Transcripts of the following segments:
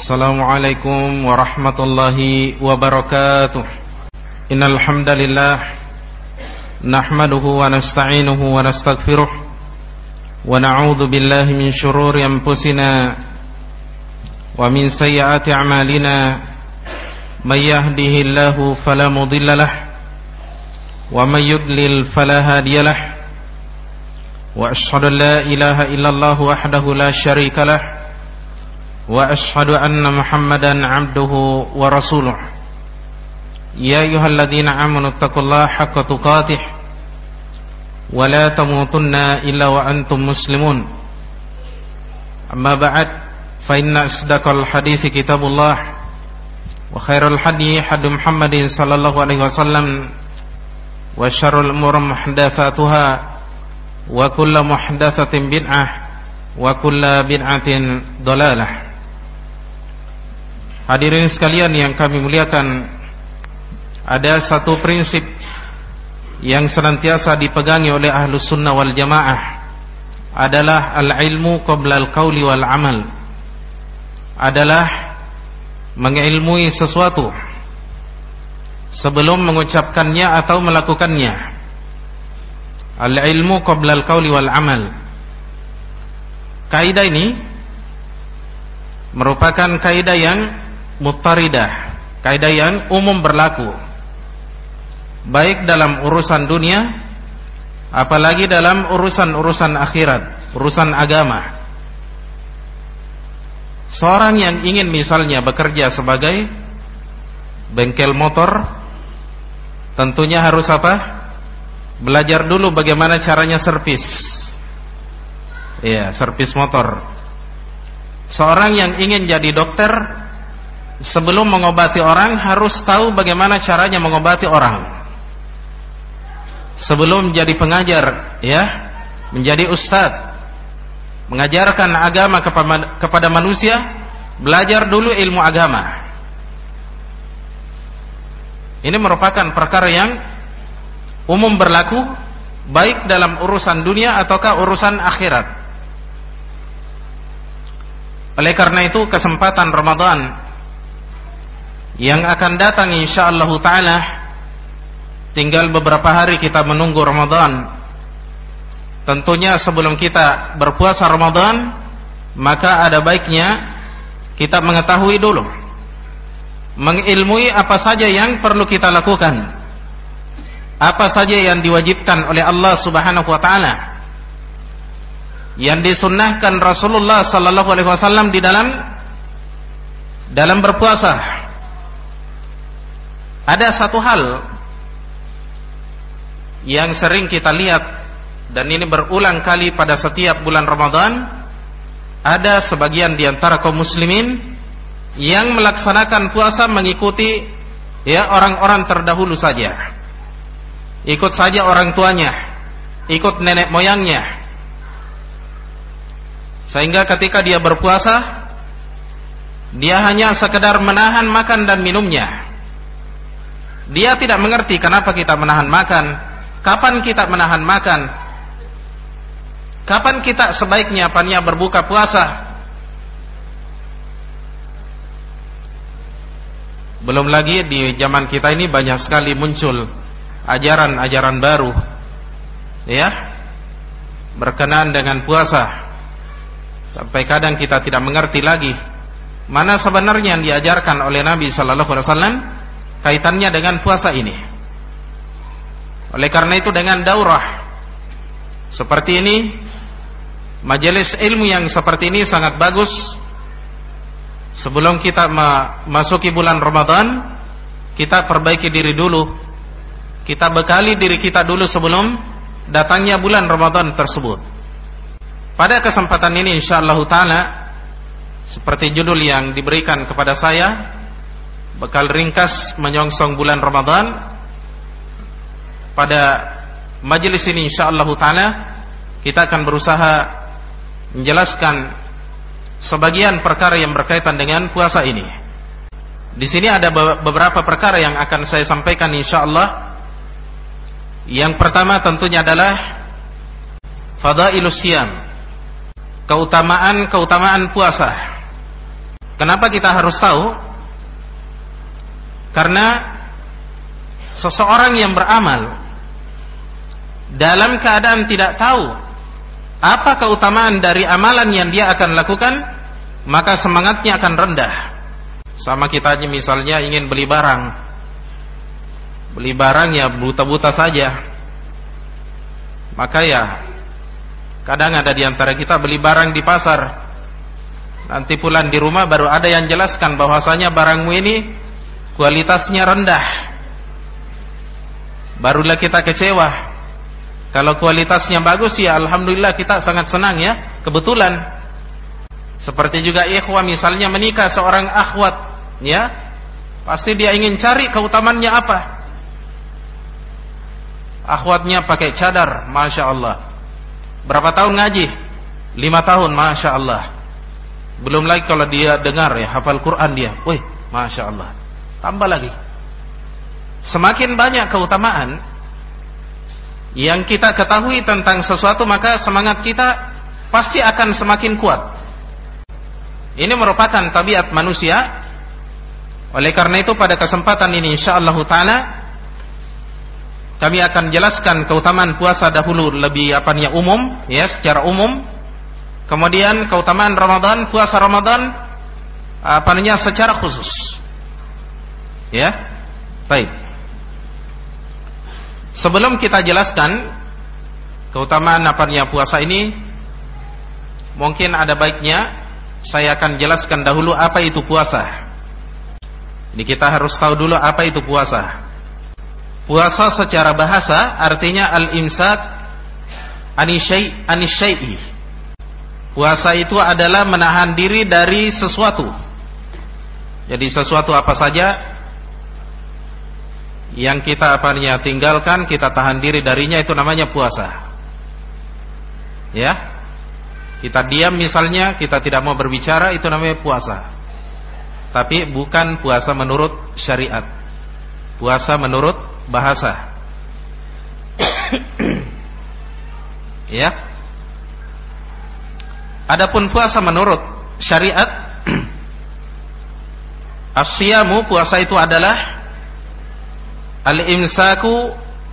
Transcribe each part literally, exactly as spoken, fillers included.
Assalamualaikum warahmatullahi wabarakatuh. Innal hamdalillah nahmaduhu wa nasta'inuhu wa nastaghfiruh wa na'udzu billahi min shururi anfusina wa min sayyiati a'malina. May yahdihillahu fala mudilla lahu wa may yudlil fala hadiya lahu. Wa asyhadu an la ilaha illallah wahdahu la syarika lahu wa asyhadu anna Muhammadan abduhu wa rasuluh. Ya ayyuhalladzina amanu taqullaha haqqa tuqatih wa la tamutunna illa wa antum muslimun. Amma ba'd, fa inna asdaqal hadithi kitabullah wa khairal hadi hadi Muhammadin sallallahu alaihi wasallam wa syarrul umuri muhdatsatuha wa kullu muhdatsatin bid'ah wa kullu bid'atin dhalalah. Hadirin sekalian yang kami muliakan, ada satu prinsip yang senantiasa dipegangi oleh ahlus sunnah wal jamaah, adalah al-ilmu qabla al-qawli wal amal. Adalah mengilmui sesuatu sebelum mengucapkannya atau melakukannya. Al-ilmu qabla al-qawli wal amal. Kaidah ini merupakan kaidah yang muttaridah, kaidah yang umum berlaku, baik dalam urusan dunia apalagi dalam urusan-urusan akhirat, urusan agama. Seorang yang ingin misalnya bekerja sebagai bengkel motor, tentunya harus apa? Belajar dulu bagaimana caranya servis. Iya, servis motor. Seorang yang ingin jadi dokter, sebelum mengobati orang harus tahu bagaimana caranya mengobati orang. Sebelum menjadi pengajar, ya, menjadi ustadz, mengajarkan agama kepada, kepada manusia, belajar dulu ilmu agama. Ini merupakan perkara yang umum berlaku, baik dalam urusan dunia ataukah urusan akhirat. Oleh karena itu, kesempatan Ramadan yang akan datang insyaallah ta'ala, tinggal beberapa hari kita menunggu Ramadan. Tentunya sebelum kita berpuasa Ramadan, maka ada baiknya kita mengetahui dulu, mengilmui apa saja yang perlu kita lakukan, apa saja yang diwajibkan oleh Allah subhanahu wa ta'ala, yang disunnahkan Rasulullah sallallahu alaihi wasallam di dalam dalam berpuasa. Ada satu hal yang sering kita lihat, dan ini berulang kali pada setiap bulan Ramadan. Ada sebagian di antara kaum muslimin yang melaksanakan puasa mengikuti ya orang-orang terdahulu saja. Ikut saja orang tuanya, ikut nenek moyangnya. Sehingga ketika dia berpuasa, dia hanya sekedar menahan makan dan minumnya. Dia tidak mengerti kenapa kita menahan makan, kapan kita menahan makan, kapan kita sebaiknya apanya berbuka puasa. Belum lagi di zaman kita ini banyak sekali muncul ajaran-ajaran baru, ya, berkenaan dengan puasa. Sampai kadang kita tidak mengerti lagi mana sebenarnya yang diajarkan oleh Nabi sallallahu alaihi wasallam kaitannya dengan puasa ini. Oleh karena itu, dengan daurah seperti ini, majelis ilmu yang seperti ini sangat bagus. Sebelum kita memasuki bulan Ramadan, kita perbaiki diri dulu, kita bekali diri kita dulu sebelum datangnya bulan Ramadan tersebut. Pada kesempatan ini insyaallah ta'ala, seperti judul yang diberikan kepada saya, bekal ringkas menyongsong bulan Ramadan. Pada majelis ini insyaallah ta'ala kita akan berusaha menjelaskan sebagian perkara yang berkaitan dengan puasa ini. Di sini ada beberapa perkara yang akan saya sampaikan insyaallah. Yang pertama tentunya adalah fadailus siyam, keutamaan-keutamaan puasa. Kenapa kita harus tahu? Karena seseorang yang beramal dalam keadaan tidak tahu apa keutamaan dari amalan yang dia akan lakukan, maka semangatnya akan rendah. Sama kita misalnya ingin beli barang, beli barang ya buta-buta saja, maka ya kadang ada di antara kita beli barang di pasar, nanti pulang di rumah baru ada yang jelaskan bahwasanya barangmu ini kualitasnya rendah. Barulah kita kecewa. Kalau kualitasnya bagus ya alhamdulillah kita sangat senang ya, kebetulan. Seperti juga ikhwah misalnya menikah seorang akhwat ya, pasti dia ingin cari keutamaannya apa. Akhwatnya pakai cadar, masya Allah. Berapa tahun ngaji? Lima tahun, masya Allah. Belum lagi kalau dia dengar ya, hafal Quran dia, wih, masya Allah. Tambah lagi. Semakin banyak keutamaan yang kita ketahui tentang sesuatu, maka semangat kita pasti akan semakin kuat. Ini merupakan tabiat manusia. Oleh karena itu pada kesempatan ini insyaallah taala kami akan jelaskan keutamaan puasa dahulu lebih apanya umum ya, secara umum. Kemudian keutamaan Ramadan, puasa Ramadan apanya secara khusus. Ya. Baik. Sebelum kita jelaskan keutamaan apanya puasa ini, mungkin ada baiknya saya akan jelaskan dahulu apa itu puasa. Jadi kita harus tahu dulu apa itu puasa. Puasa secara bahasa artinya al-imsak anisyai anisyai. Puasa itu adalah menahan diri dari sesuatu. Jadi sesuatu apa saja yang kita apanya tinggalkan, kita tahan diri darinya, itu namanya puasa. Ya. Kita diam misalnya, kita tidak mau berbicara, itu namanya puasa. Tapi bukan puasa menurut syariat. Puasa menurut bahasa. Ya. Adapun puasa menurut syariat, as-siyamu, puasa itu adalah al-imsaku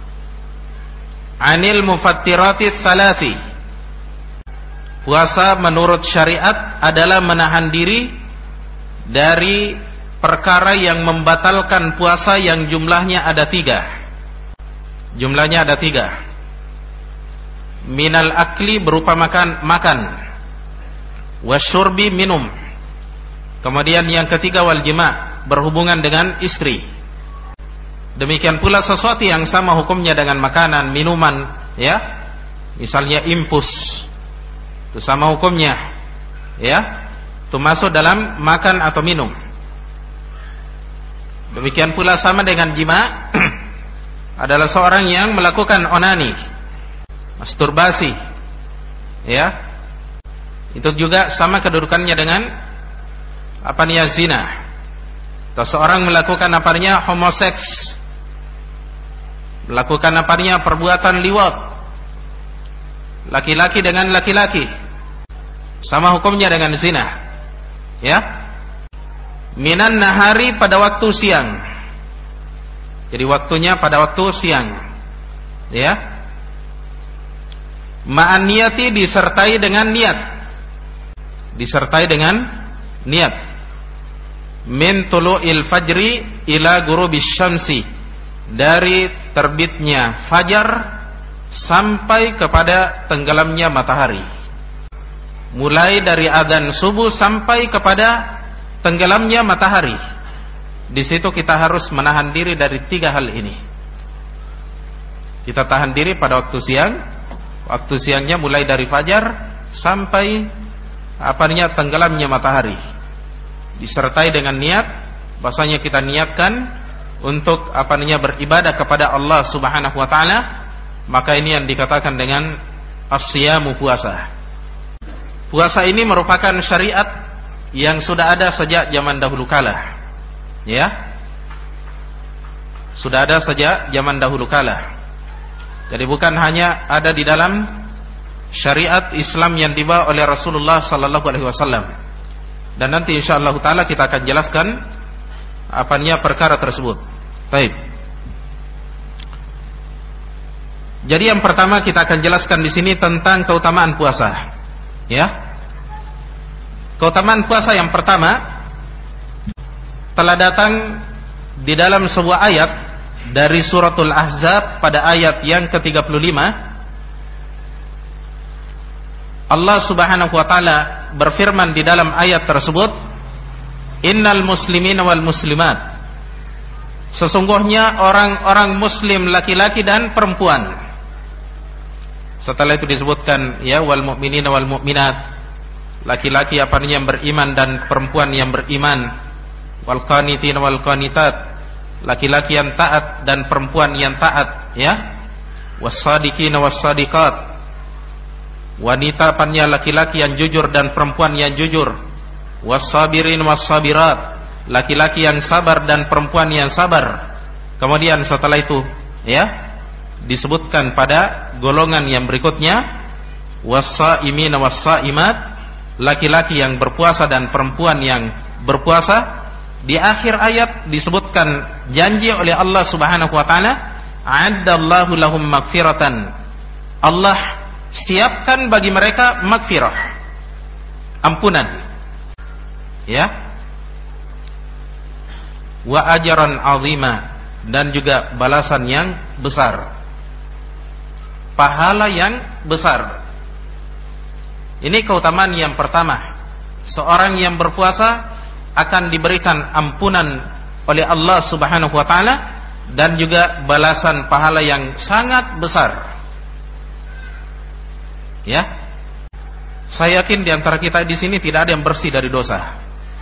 anil mufattirati tsalathi. Puasa menurut syariat adalah menahan diri dari perkara yang membatalkan puasa yang jumlahnya ada tiga. Jumlahnya ada tiga. Minal akli berupa makan, makan. Wasyurbi minum. Kemudian yang ketiga wal jima, berhubungan dengan istri. Demikian pula sesuatu yang sama hukumnya dengan makanan, minuman, ya. Misalnya impus, itu sama hukumnya, ya. Itu masuk dalam makan atau minum. Demikian pula sama dengan jima, adalah seorang yang melakukan onani, masturbasi, ya. Itu juga sama kedudukannya dengan apa nih, zina. Atau seorang melakukan apanya homoseks, melakukan apanya perbuatan liwat, laki-laki dengan laki-laki, sama hukumnya dengan zina. Ya. Minan nahari, pada waktu siang. Jadi waktunya pada waktu siang. Ya. Ma'an niyati, disertai dengan niat. Disertai dengan niat. Min tulu'il fajri ila ghurubis syamsi, dari terbitnya fajar sampai kepada tenggelamnya matahari. Mulai dari adzan subuh sampai kepada tenggelamnya matahari. Di situ kita harus menahan diri dari tiga hal ini. Kita tahan diri pada waktu siang. Waktu siangnya mulai dari fajar sampai apanya tenggelamnya matahari. Disertai dengan niat, bahasanya kita niatkan untuk apa namanya beribadah kepada Allah Subhanahu wa taala, maka ini yang dikatakan dengan as-siyamu, puasa. Puasa ini merupakan syariat yang sudah ada sejak zaman dahulu kala. Ya. Sudah ada sejak zaman dahulu kala. Jadi bukan hanya ada di dalam syariat Islam yang dibawa oleh Rasulullah sallallahu alaihi wasallam. Dan nanti insyaallah taala kita akan jelaskan apanya perkara tersebut. Baik. Jadi yang pertama kita akan jelaskan di sini tentang keutamaan puasa. Ya. Keutamaan puasa yang pertama telah datang di dalam sebuah ayat dari suratul Ahzab pada ayat yang ke tiga puluh lima. Allah Subhanahu wa taala berfirman di dalam ayat tersebut, "Innal muslimina wal muslimat." Sesungguhnya orang-orang muslim laki-laki dan perempuan. Setelah itu disebutkan ya wal mu'minina wal mu'minat, laki-laki apa yang beriman dan perempuan yang beriman, wal qanitina wal qanitat, laki-laki yang taat dan perempuan yang taat, ya, was-sadiqina was-sadiqat, wanita apanya laki-laki yang jujur dan perempuan yang jujur, was-sabirin was-sabirat, laki-laki yang sabar dan perempuan yang sabar. Kemudian setelah itu ya disebutkan pada golongan yang berikutnya, was-saimina was-saimat, laki-laki yang berpuasa dan perempuan yang berpuasa. Di akhir ayat disebutkan janji oleh Allah Subhanahu wa taala, "A'addallahu lahum maghfiratan." Allah siapkan bagi mereka maghfirah, ampunan. Ya. Wa ajran 'azima, dan juga balasan yang besar. Pahala yang besar. Ini keutamaan yang pertama. Seorang yang berpuasa akan diberikan ampunan oleh Allah Subhanahu wa taala dan juga balasan pahala yang sangat besar. Ya. Saya yakin di antara kita di sini tidak ada yang bersih dari dosa.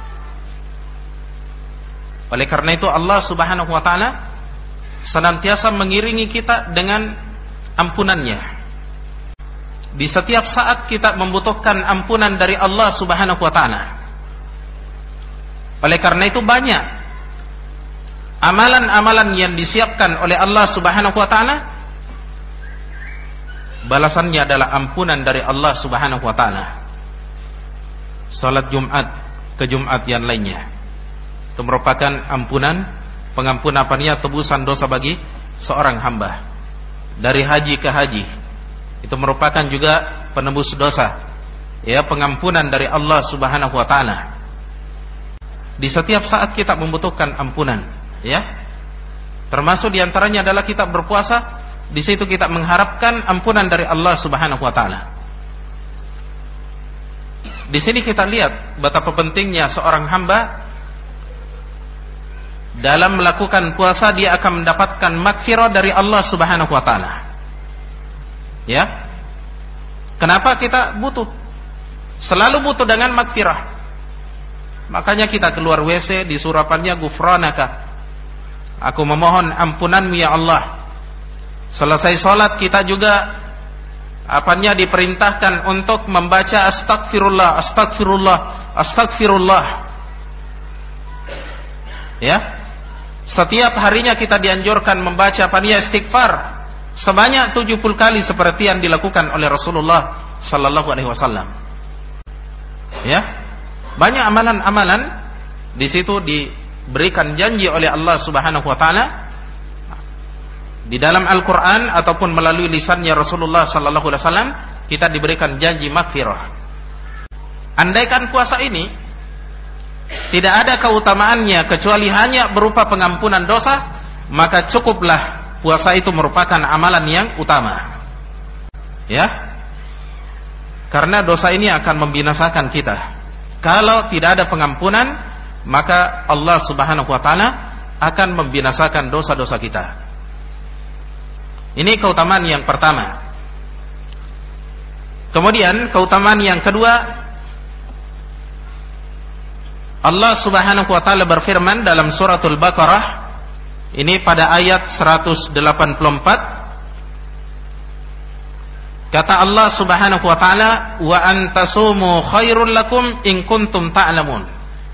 Oleh karena itu Allah Subhanahu wa taala senantiasa mengiringi kita dengan ampunannya. Di setiap saat kita membutuhkan ampunan dari Allah Subhanahu wa taala. Oleh karena itu banyak amalan-amalan yang disiapkan oleh Allah Subhanahu wa taala, balasannya adalah ampunan dari Allah Subhanahu wa taala. Salat Jumat ke Jumat yang lainnya, itu merupakan ampunan, pengampunan apanya, tebusan dosa bagi seorang hamba. Dari haji ke haji, itu merupakan juga penebus dosa, ya, pengampunan dari Allah Subhanahu wa taala. Di setiap saat kita membutuhkan ampunan, ya. Termasuk diantaranya adalah kita berpuasa. Di situ kita mengharapkan ampunan dari Allah Subhanahu wa taala. Di sini kita lihat betapa pentingnya seorang hamba dalam melakukan puasa, dia akan mendapatkan maghfirah dari Allah Subhanahu wa taala. Ya. Kenapa kita butuh? Selalu butuh dengan maghfirah. Makanya kita keluar W C di surapannya gufranaka, aku memohon ampunanmu ya Allah. Selesai sholat kita juga apanya diperintahkan untuk membaca astagfirullah, astagfirullah, astagfirullah. Ya. Setiap harinya kita dianjurkan membaca apanya istighfar sebanyak tujuh puluh kali seperti yang dilakukan oleh Rasulullah sallallahu alaihi wasallam. Ya. Banyak amalan-amalan di situ diberikan janji oleh Allah Subhanahu wa taala di dalam Al-Qur'an ataupun melalui lisannya Rasulullah sallallahu alaihi wasallam, kita diberikan janji maghfirah. Andaikan puasa ini tidak ada keutamaannya kecuali hanya berupa pengampunan dosa, maka cukuplah puasa itu merupakan amalan yang utama. Ya. Karena dosa ini akan membinasakan kita. Kalau tidak ada pengampunan, maka Allah Subhanahu wa taala akan membinasakan dosa-dosa kita. Ini keutamaan yang pertama. Kemudian keutamaan yang kedua, Allah Subhanahu wa taala berfirman dalam suratul Baqarah, ini pada ayat seratus delapan puluh empat. Kata Allah Subhanahu wa taala, "Wa antasumu khairul lakum in kuntum ta'lamun."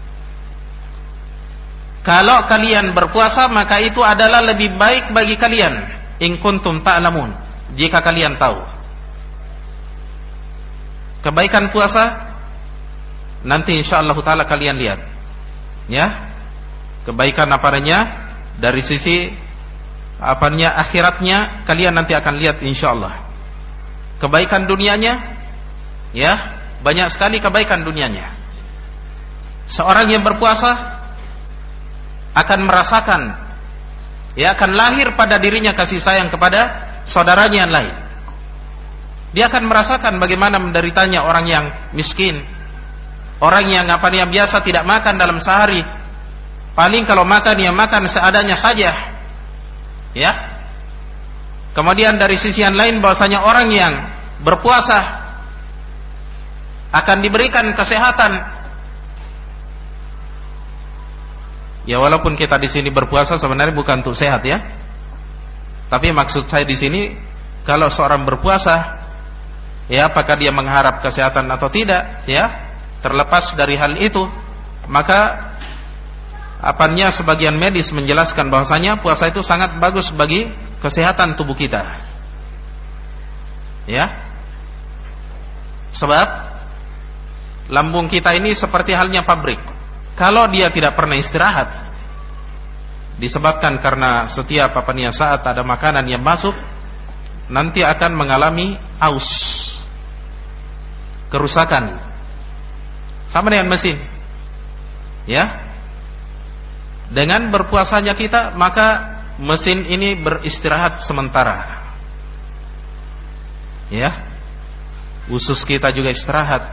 Kalau kalian berpuasa, maka itu adalah lebih baik bagi kalian, in kuntum ta'lamun, jika kalian tahu. Kebaikan puasa nanti insyaallah taala kalian lihat. Ya. Kebaikan apanya dari sisi apanya akhiratnya kalian nanti akan lihat insyaallah. Kebaikan dunianya, ya, banyak sekali kebaikan dunianya. Seorang yang berpuasa akan merasakan, ya, akan lahir pada dirinya kasih sayang kepada saudaranya yang lain. Dia akan merasakan bagaimana menderitanya orang yang miskin, orang yang apa yang biasa tidak makan dalam sehari. Paling kalau makan ya makan seadanya saja. Ya. Kemudian dari sisi yang lain bahwasanya orang yang berpuasa akan diberikan kesehatan. Ya, walaupun kita di sini berpuasa sebenarnya bukan untuk sehat, ya. Tapi maksud saya di sini, kalau seorang berpuasa, ya, apakah dia mengharap kesehatan atau tidak, ya, terlepas dari hal itu, maka apanya sebagian medis menjelaskan bahwasanya puasa itu sangat bagus bagi kesehatan tubuh kita. Ya. Sebab lambung kita ini seperti halnya pabrik. Kalau dia tidak pernah istirahat, disebabkan karena setiap apanya saat ada makanan yang masuk, nanti akan mengalami aus, kerusakan. Sama dengan mesin. Ya. Dengan berpuasanya kita, maka mesin ini beristirahat sementara. Ya. Usus kita juga istirahat.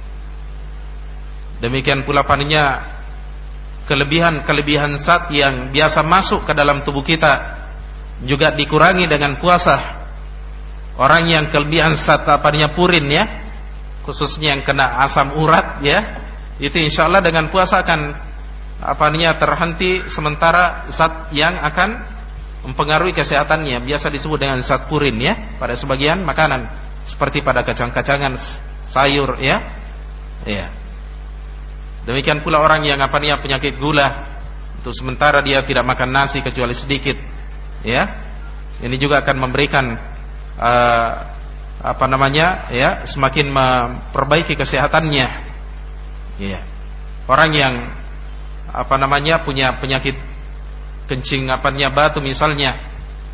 Demikian pula paninya kelebihan-kelebihan zat yang biasa masuk ke dalam tubuh kita juga dikurangi dengan puasa. Orang yang kelebihan zat apanya purin, ya, khususnya yang kena asam urat, ya, itu insyaallah dengan puasa akan apanya terhenti sementara zat yang akan mempengaruhi kesehatannya, biasa disebut dengan zat purin, ya, pada sebagian makanan seperti pada kacang-kacangan, sayur, ya. Ya. Demikian pula orang yang apanya penyakit gula, untuk sementara dia tidak makan nasi kecuali sedikit, ya. Ini juga akan memberikan uh, apa namanya, ya, semakin memperbaiki kesehatannya. Ya. Orang yang apa namanya punya penyakit kencing apanya batu misalnya,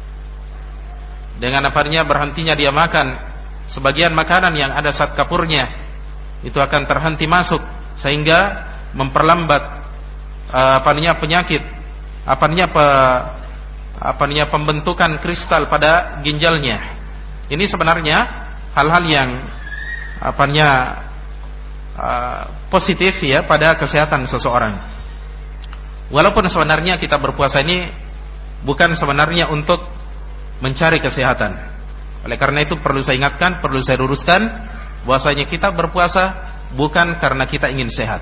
dengan apanya berhentinya dia makan sebagian makanan yang ada zat kapurnya, itu akan terhenti masuk sehingga memperlambat uh, apanya penyakit apanya pe, apanya pembentukan kristal pada ginjalnya. Ini sebenarnya hal-hal yang apanya uh, positif, ya, pada kesehatan seseorang. Walaupun sebenarnya kita berpuasa ini bukan sebenarnya untuk mencari kesehatan. Oleh karena itu perlu saya ingatkan, perlu saya luruskan bahwasanya kita berpuasa bukan karena kita ingin sehat,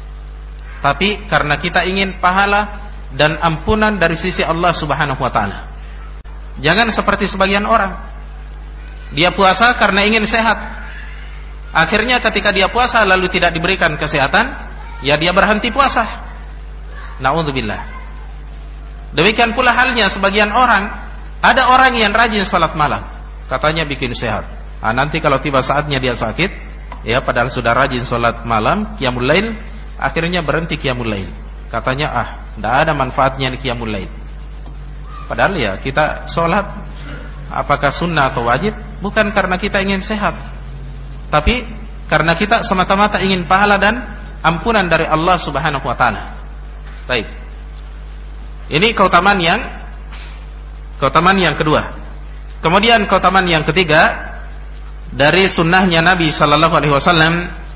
tapi karena kita ingin pahala dan ampunan dari sisi Allah Subhanahu wa taala. Jangan seperti sebagian orang, dia puasa karena ingin sehat, akhirnya ketika dia puasa lalu tidak diberikan kesehatan, ya dia berhenti puasa. Na'udzubillah. Demikian pula halnya sebagian orang, ada orang yang rajin salat malam, katanya bikin sehat. Nah, nanti kalau tiba saatnya dia sakit, ya, padahal sudah rajin salat malam, qiyamul lail, akhirnya berhenti qiyamul lail. Katanya, ah, tidak ada manfaatnya di qiyamul lail. Padahal ya kita salat apakah sunnah atau wajib bukan karena kita ingin sehat, tapi karena kita semata-mata ingin pahala dan ampunan dari Allah Subhanahu wa taala. Baik. Ini keutamaan yang keutamaan yang kedua. Kemudian keutamaan yang ketiga dari sunnahnya Nabi Sallallahu Alaihi Wasallam,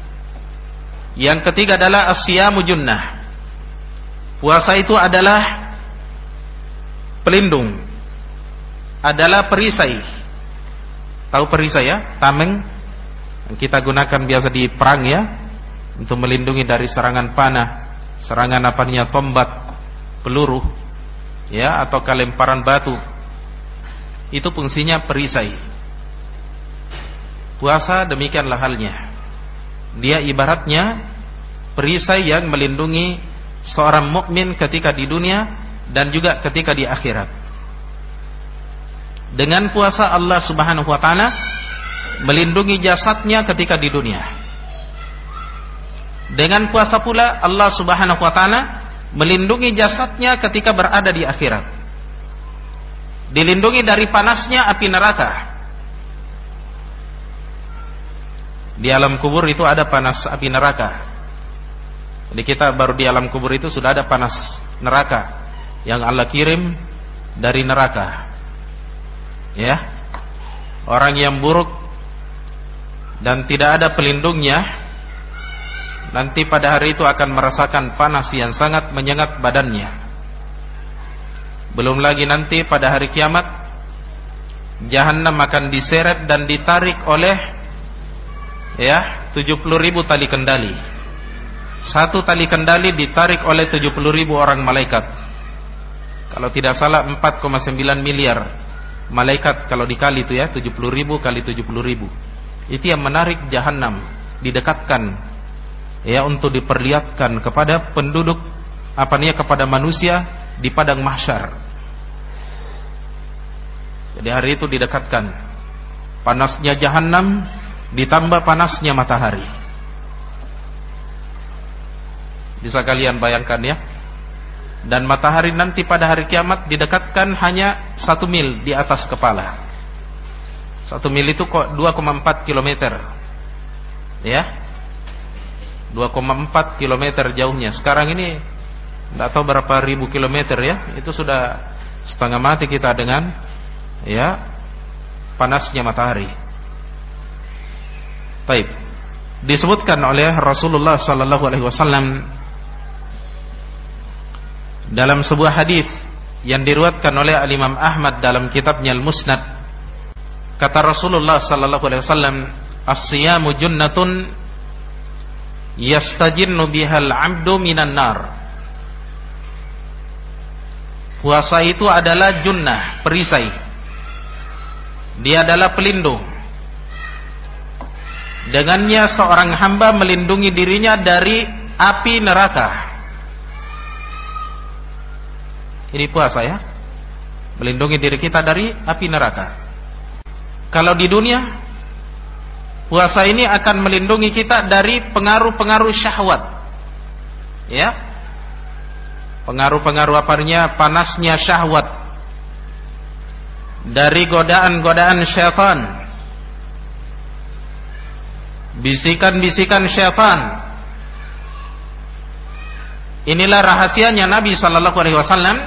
yang ketiga adalah as-siyamu junnah. Puasa itu adalah pelindung, adalah perisai. Tahu perisai, ya? Tameng yang kita gunakan biasa di perang, ya, untuk melindungi dari serangan panah, serangan apanya tombak, peluru, ya, atau lemparan batu. Itu fungsinya perisai. Puasa demikianlah halnya. Dia ibaratnya perisai yang melindungi seorang mukmin ketika di dunia dan juga ketika di akhirat. Dengan puasa Allah Subhanahu wa taala melindungi jasadnya ketika di dunia. Dengan puasa pula Allah Subhanahu wa taala melindungi jasadnya ketika berada di akhirat. Dilindungi dari panasnya api neraka. Di alam kubur itu ada panas api neraka. Jadi kita baru di alam kubur itu sudah ada panas neraka yang Allah kirim dari neraka. Ya. Orang yang buruk dan tidak ada pelindungnya, nanti pada hari itu akan merasakan panas yang sangat menyengat badannya. Belum lagi nanti pada hari kiamat Jahannam akan diseret dan ditarik oleh ya tujuh puluh ribu tali kendali. Satu tali kendali ditarik oleh tujuh puluh ribu orang malaikat. Kalau tidak salah empat koma sembilan miliar malaikat kalau dikali itu ya, tujuh puluh ribu kali tujuh puluh ribu. Itu yang menarik Jahannam, didekatkan ya untuk diperlihatkan kepada penduduk apa nih kepada manusia di padang mahsyar. Jadi hari itu didekatkan. Panasnya Jahannam ditambah panasnya matahari. Bisa kalian bayangkan ya. Dan matahari nanti pada hari kiamat didekatkan hanya satu mil di atas kepala. Satu mil itu kok dua koma empat kilometer. Ya, dua koma empat kilometer jauhnya. Sekarang ini tidak tahu berapa ribu kilometer ya. Itu sudah setengah mati kita dengan ya panasnya matahari. Baik. Disebutkan oleh Rasulullah sallallahu alaihi wasallam dalam sebuah hadis yang diriwayatkan oleh Al-Imam Ahmad dalam kitabnya Al-Musnad. Kata Rasulullah sallallahu alaihi wasallam, "As-siyamu junnatun yastajinnu bihal 'abdu minan nar." Puasa itu adalah junnah, perisai. Dia adalah pelindung. Dengannya seorang hamba melindungi dirinya dari api neraka. Ini puasa ya, melindungi diri kita dari api neraka. Kalau di dunia, puasa ini akan melindungi kita dari pengaruh-pengaruh syahwat. Ya. Pengaruh-pengaruh apanya? Panasnya syahwat. Dari godaan-godaan syaitan. Bisikan-bisikan syaitan. Inilah rahasianya Nabi sallallahu alaihi wasallam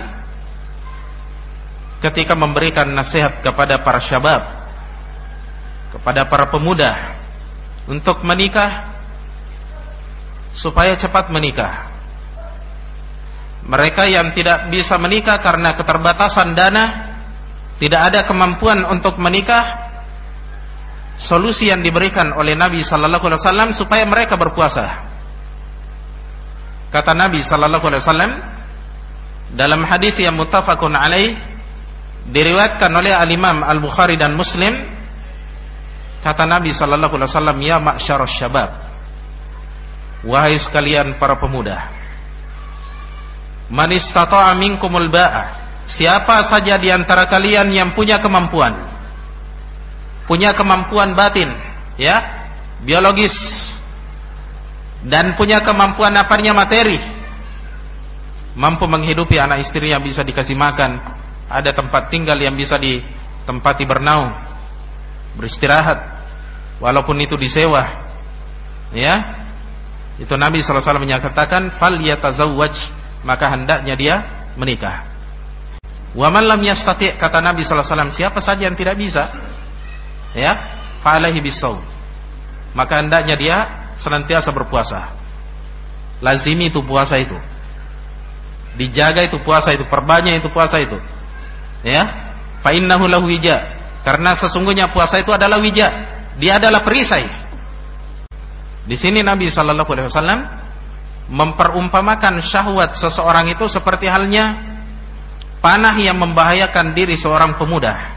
ketika memberikan nasihat kepada para syabab, kepada para pemuda untuk menikah supaya cepat menikah. Mereka yang tidak bisa menikah karena keterbatasan dana, tidak ada kemampuan untuk menikah, solusi yang diberikan oleh Nabi sallallahu alaihi wasallam supaya mereka berpuasa. Kata Nabi sallallahu alaihi wasallam dalam hadis yang muttafaqun alaih, diriwayatkan oleh Al-Imam Al-Bukhari dan Muslim, kata Nabi sallallahu alaihi wasallam, "Ya ma'syarasy syabab, wahai sekalian para pemuda, man istata'a minkumul ba'a, siapa saja di antara kalian yang punya kemampuan, punya kemampuan batin, ya, biologis, dan punya kemampuan apanya materi, mampu menghidupi anak istrinya, bisa dikasih makan, ada tempat tinggal yang bisa ditempati bernaung, beristirahat, walaupun itu disewa, ya, itu Nabi sallallahu alaihi wasallam menyatakan, fal yatazawwaj, maka hendaknya dia menikah. Wa man lam yastati', kata Nabi sallallahu alaihi wasallam, siapa saja yang tidak bisa, ya, fa alaihi bisawm, maka hendaknya dia senantiasa berpuasa. Lazimi itu puasa itu, dijaga itu puasa itu, perbanyak itu puasa itu, ya. Fa innahu lahu wija, karena sesungguhnya puasa itu adalah wija, dia adalah perisai. Di sini Nabi sallallahu alaihi wasallam memperumpamakan syahwat seseorang itu seperti halnya panah yang membahayakan diri seorang pemuda,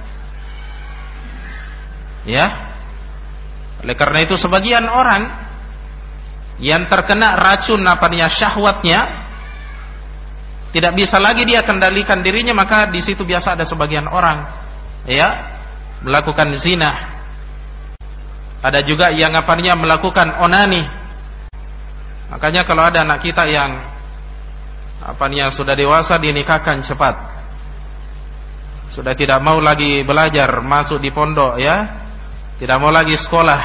ya. Oleh karena itu sebagian orang yang terkena racun apanya syahwatnya, tidak bisa lagi dia kendalikan dirinya, maka di situ biasa ada sebagian orang, ya, melakukan zina. Ada juga yang apanya melakukan onani, Makanya kalau ada anak kita yang apa nih sudah dewasa, dinikahkan cepat, sudah tidak mau lagi belajar, masuk di pondok ya, tidak mau lagi sekolah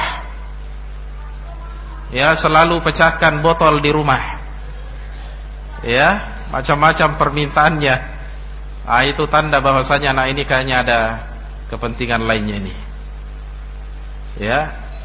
ya, selalu pecahkan botol di rumah ya, macam-macam permintaannya. Ah, itu tanda bahwasanya anak ini kayaknya ada kepentingan lainnya ini ya.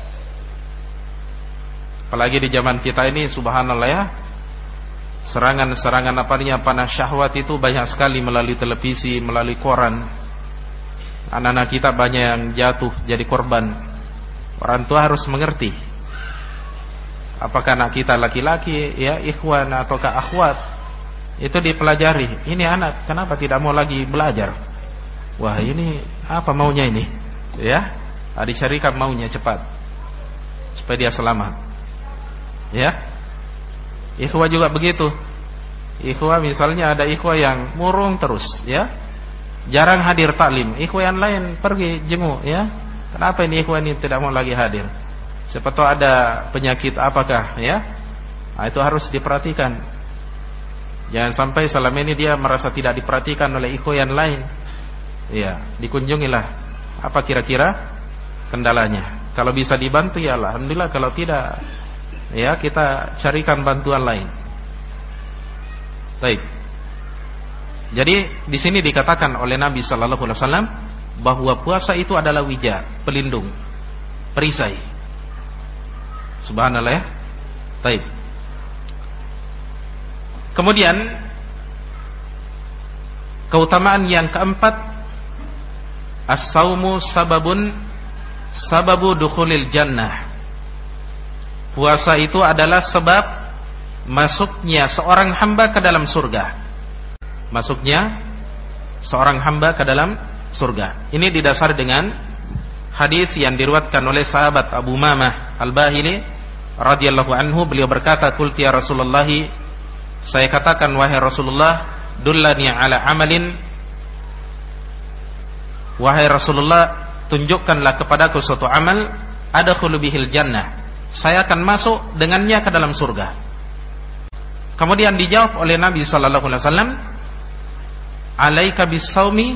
Apalagi di zaman kita ini, subhanallah ya, serangan-serangan apa namanya panas syahwat itu banyak sekali melalui televisi, melalui koran. Anak-anak kita banyak yang jatuh jadi korban. Orang tua harus mengerti, apakah anak kita laki-laki ya, ikhwan ataukah akhwat, itu dipelajari. Ini anak kenapa tidak mau lagi belajar? Wah, ini apa maunya ini ya, dicarikan maunya cepat supaya dia selamat ya. Ikhwah juga begitu. Ikhwah misalnya ada ikhwah yang murung terus ya, jarang hadir taklim. Ikhwah yang lain pergi jenguk ya. Kenapa ini ikhwah ini tidak mau lagi hadir? Siapa tahu ada penyakit apakah ya? Nah, itu harus diperhatikan. Jangan sampai selama ini dia merasa tidak diperhatikan oleh ikhwah yang lain. Ya, dikunjungilah. Apa kira-kira kendalanya? Kalau bisa dibantu ya alhamdulillah, kalau tidak ya kita carikan bantuan lain. Baik. Jadi di sini dikatakan oleh Nabi sallallahu alaihi wasallam bahwa puasa itu adalah wija, pelindung, perisai. Subhanallah ya. Baik. Kemudian keutamaan yang keempat, as-saumu sababun sababu dukhulil jannah. Puasa itu adalah sebab masuknya seorang hamba ke dalam surga. Masuknya seorang hamba ke dalam surga. Ini didasari dengan hadis yang diriwayatkan oleh sahabat Abu Mamah Al-Bahili radhiyallahu anhu. Beliau berkata, "Qultu ya Rasulullah," saya katakan wahai Rasulullah, "dullani ala amalin," wahai Rasulullah, tunjukkanlah kepadaku suatu amal, adkhulu bihil jannah, saya akan masuk dengannya ke dalam surga. Kemudian dijawab oleh Nabi sallallahu alaihi wasallam, "Alaika bis-shaumi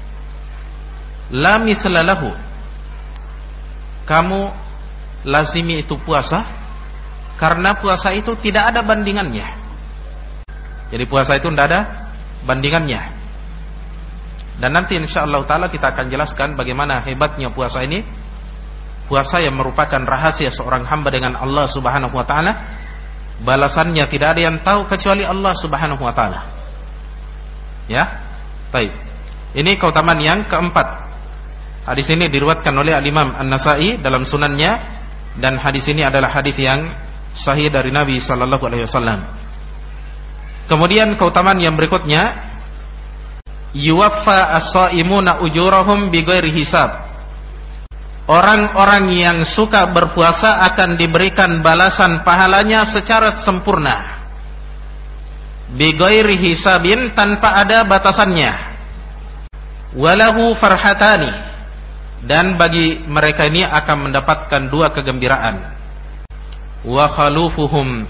la mithla lahu." Kamu lazimi itu puasa, karena puasa itu tidak ada bandingannya. Jadi puasa itu tidak ada bandingannya. Dan nanti insyaallah taala kita akan jelaskan bagaimana hebatnya puasa ini. Puasa yang merupakan rahasia seorang hamba dengan Allah Subhanahu wa taala. Balasannya tidak ada yang tahu kecuali Allah Subhanahu wa taala. Ya. Baik. Ini keutamaan yang keempat. Hadis ini diriwayatkan oleh Al-Imam An-Nasa'i dalam sunannya, dan hadis ini adalah hadis yang sahih dari Nabi sallallahu alaihi wasallam. Kemudian keutamaan yang berikutnya, yuwaffa as-shaimuna ujurahum bighairi hisab. Orang-orang yang suka berpuasa akan diberikan balasan pahalanya secara sempurna, bighairi hisabin, tanpa ada batasannya. Walahu farhatani, dan bagi mereka ini akan mendapatkan dua kegembiraan. Wa khalufuhum,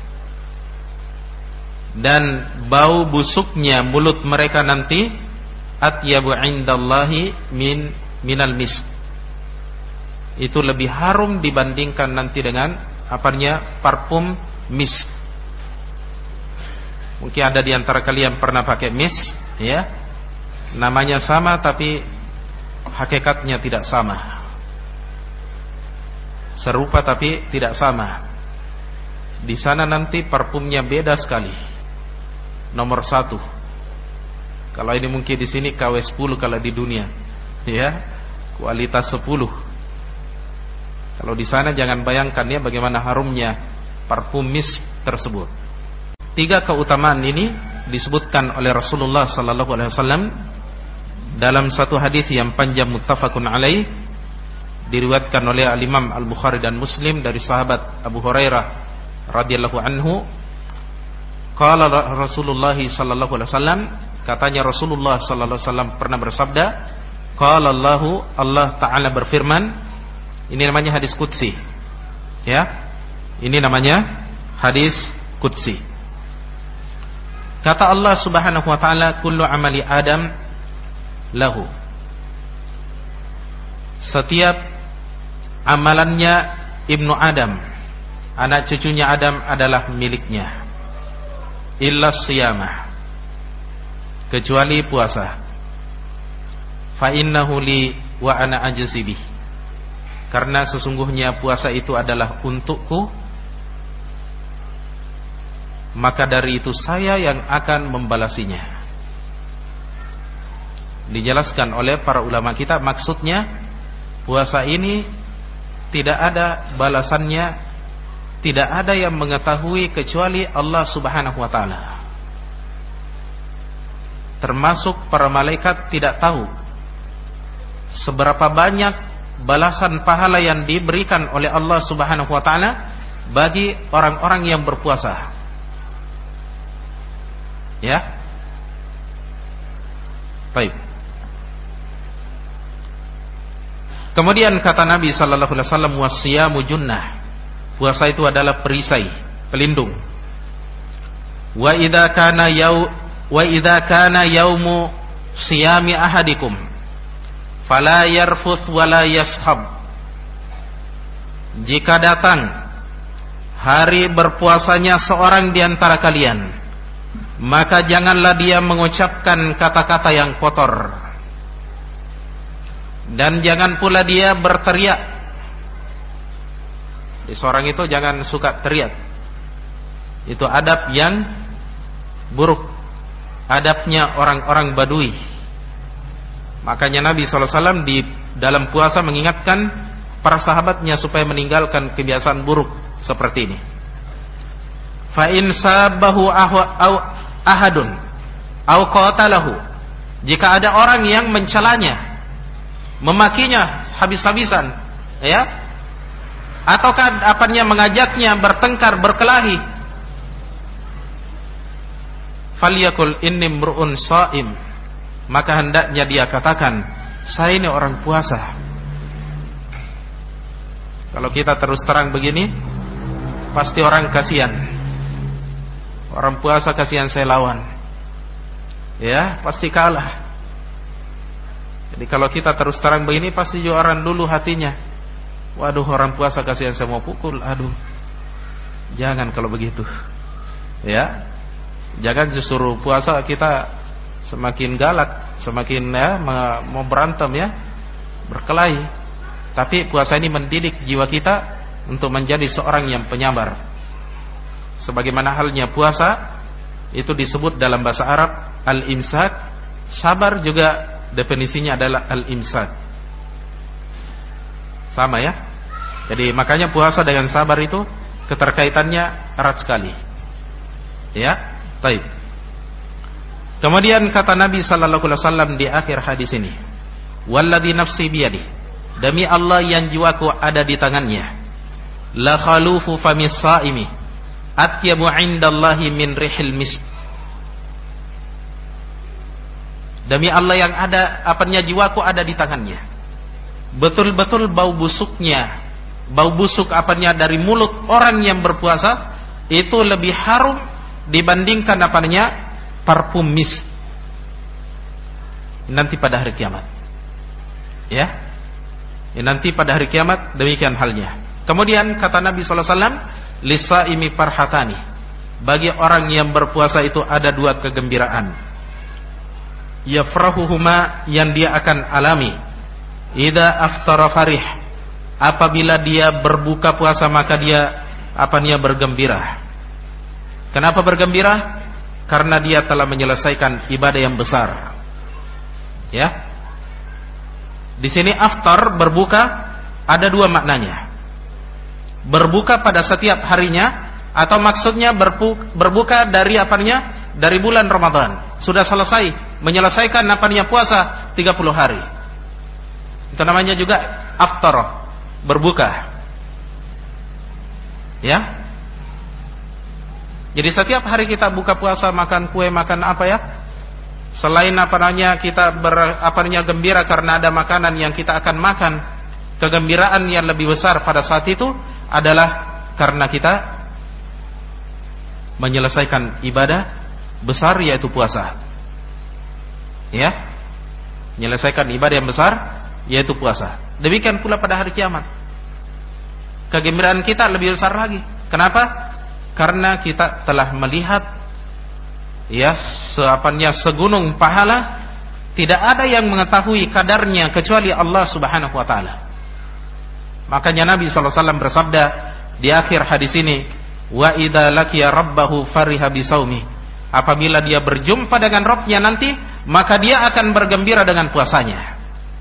dan bau busuknya mulut mereka nanti, atyabu indallahi min minal misk, itu lebih harum dibandingkan nanti dengan apanya, parfum misk. Mungkin ada di antara kalian pernah pakai misk ya, namanya sama tapi hakikatnya tidak sama, serupa tapi tidak sama. Di sana nanti parfumnya beda sekali, nomor satu. Kalau ini mungkin di sini K W sepuluh kalau di dunia ya, kualitas sepuluh. Kalau di sana jangan bayangkan ya bagaimana harumnya parfum misk tersebut. Tiga keutamaan ini disebutkan oleh Rasulullah sallallahu alaihi wasallam dalam satu hadis yang panjang muttafaqun alaih, diriwayatkan oleh Al-Imam Al-Bukhari dan Muslim dari sahabat Abu Hurairah radhiyallahu anhu. Qala Rasulullah sallallahu alaihi wasallam, katanya Rasulullah sallallahu alaihi wasallam pernah bersabda, qala Allahu, Allah taala berfirman. Ini namanya hadis qudsi. Ya. Ini namanya Hadis qudsi. Kata Allah Subhanahu wa taala, kullu amali Adam lahu. Setiap amalannya Ibnu Adam, anak cucunya Adam, adalah miliknya. Illa siyamah, kecuali puasa. Fa innahu li wa ana ajzi bih. Karena sesungguhnya puasa itu adalah untukku, maka dari itu saya yang akan membalasinya. Dijelaskan oleh para ulama kita, maksudnya puasa ini tidak ada balasannya, tidak ada yang mengetahui kecuali Allah Subhanahu wa taala. Termasuk para malaikat tidak tahu seberapa banyak balasan pahala yang diberikan oleh Allah Subhanahu wa taala bagi orang-orang yang berpuasa. Ya. Baik. Kemudian kata Nabi sallallahu alaihi wasallam, wasiyamu junnah. Puasa itu adalah perisai, pelindung. Wa idza kana yau wa idza kana yaumu siyami ahadikum fala yarfuth wala yashab. Jika datang hari berpuasanya seorang di antara kalian, maka janganlah dia mengucapkan kata-kata yang kotor, dan jangan pula dia berteriak. Di seorang itu jangan suka teriak. Itu adab yang buruk, adabnya orang-orang Badui. Makanya Nabi sallallahu alaihi wasallam di dalam puasa mengingatkan para sahabatnya supaya meninggalkan kebiasaan buruk seperti ini. Fa in sabahu ahadun au qatalahu, jika ada orang yang mencelanya, memakinya habis-habisan, ya, ataukah apanya mengajaknya bertengkar, berkelahi, falyakul inni mru'un shaim, maka hendaknya dia katakan, saya ini orang puasa. Kalau kita terus terang begini, pasti orang kasihan. Orang puasa kasihan saya lawan, ya, pasti kalah. Jadi kalau kita terus terang begini, pasti juga orang dulu hatinya, waduh, orang puasa kasihan saya mau pukul. Aduh, jangan kalau begitu, ya. Jangan justru puasa kita semakin galak, semakin ya, mau berantem, ya, berkelahi. Tapi puasa ini mendidik jiwa kita untuk menjadi seorang yang penyabar. Sebagaimana halnya puasa itu disebut dalam bahasa Arab al-imsak, sabar juga definisinya adalah al-imsak. Sama, ya. Jadi makanya puasa dengan sabar itu keterkaitannya erat sekali. Ya, baik. Kemudian kata Nabi sallallahu alaihi wasallam di akhir hadis ini, walladzi nafsi biyadi, demi Allah yang jiwaku ada di tangannya, la khalufu famis saimi atyabu indallahi min rihil misk. Demi Allah yang ada apanya jiwaku ada di tangannya, betul-betul bau busuknya, bau busuk apanya dari mulut orang yang berpuasa itu lebih harum dibandingkan apanya parfum misk nanti pada hari kiamat. Ya, nanti pada hari kiamat demikian halnya. Kemudian kata Nabi sallallahu alaihi wasallam, lisaimi farhatani, bagi orang yang berpuasa itu ada dua kegembiraan, yafrahuhuma, yang dia akan alami, idza aftara farih, apabila dia berbuka puasa maka dia apanya bergembira. Kenapa bergembira? Karena dia telah menyelesaikan ibadah yang besar. Ya. Di sini aftar, berbuka, ada dua maknanya. Berbuka pada setiap harinya, atau maksudnya berbuka dari apanya? Dari bulan Ramadan. Sudah selesai menyelesaikan apanya puasa tiga puluh hari. Itu namanya juga aftar, berbuka. Ya. Jadi setiap hari kita buka puasa, makan kue, makan apa, ya? Selain apa namanya kita ber, apa namanya gembira karena ada makanan yang kita akan makan, kegembiraan yang lebih besar pada saat itu adalah karena kita menyelesaikan ibadah besar yaitu puasa. Ya, menyelesaikan ibadah yang besar yaitu puasa. Demikian pula pada hari kiamat. Kegembiraan kita lebih besar lagi. Kenapa? Karena kita telah melihat ya seapanya segunung pahala, tidak ada yang mengetahui kadarnya kecuali Allah Subhanahu wa taala. Makanya Nabi sallallahu alaihi wasallam bersabda di akhir hadis ini, wa idza laqiya rabbahu fariha bisaumi. Apabila dia berjumpa dengan Rabbnya nanti, maka dia akan bergembira dengan puasanya.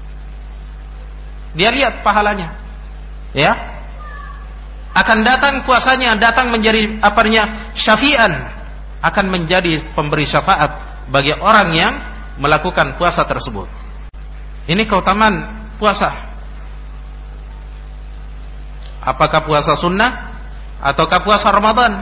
Dia lihat pahalanya. Ya. Akan datang puasanya, datang menjadi apanya? Syafi'an. Akan menjadi pemberi syafaat bagi orang yang melakukan puasa tersebut. Ini keutamaan puasa. Apakah puasa sunnah ataukah puasa Ramadan?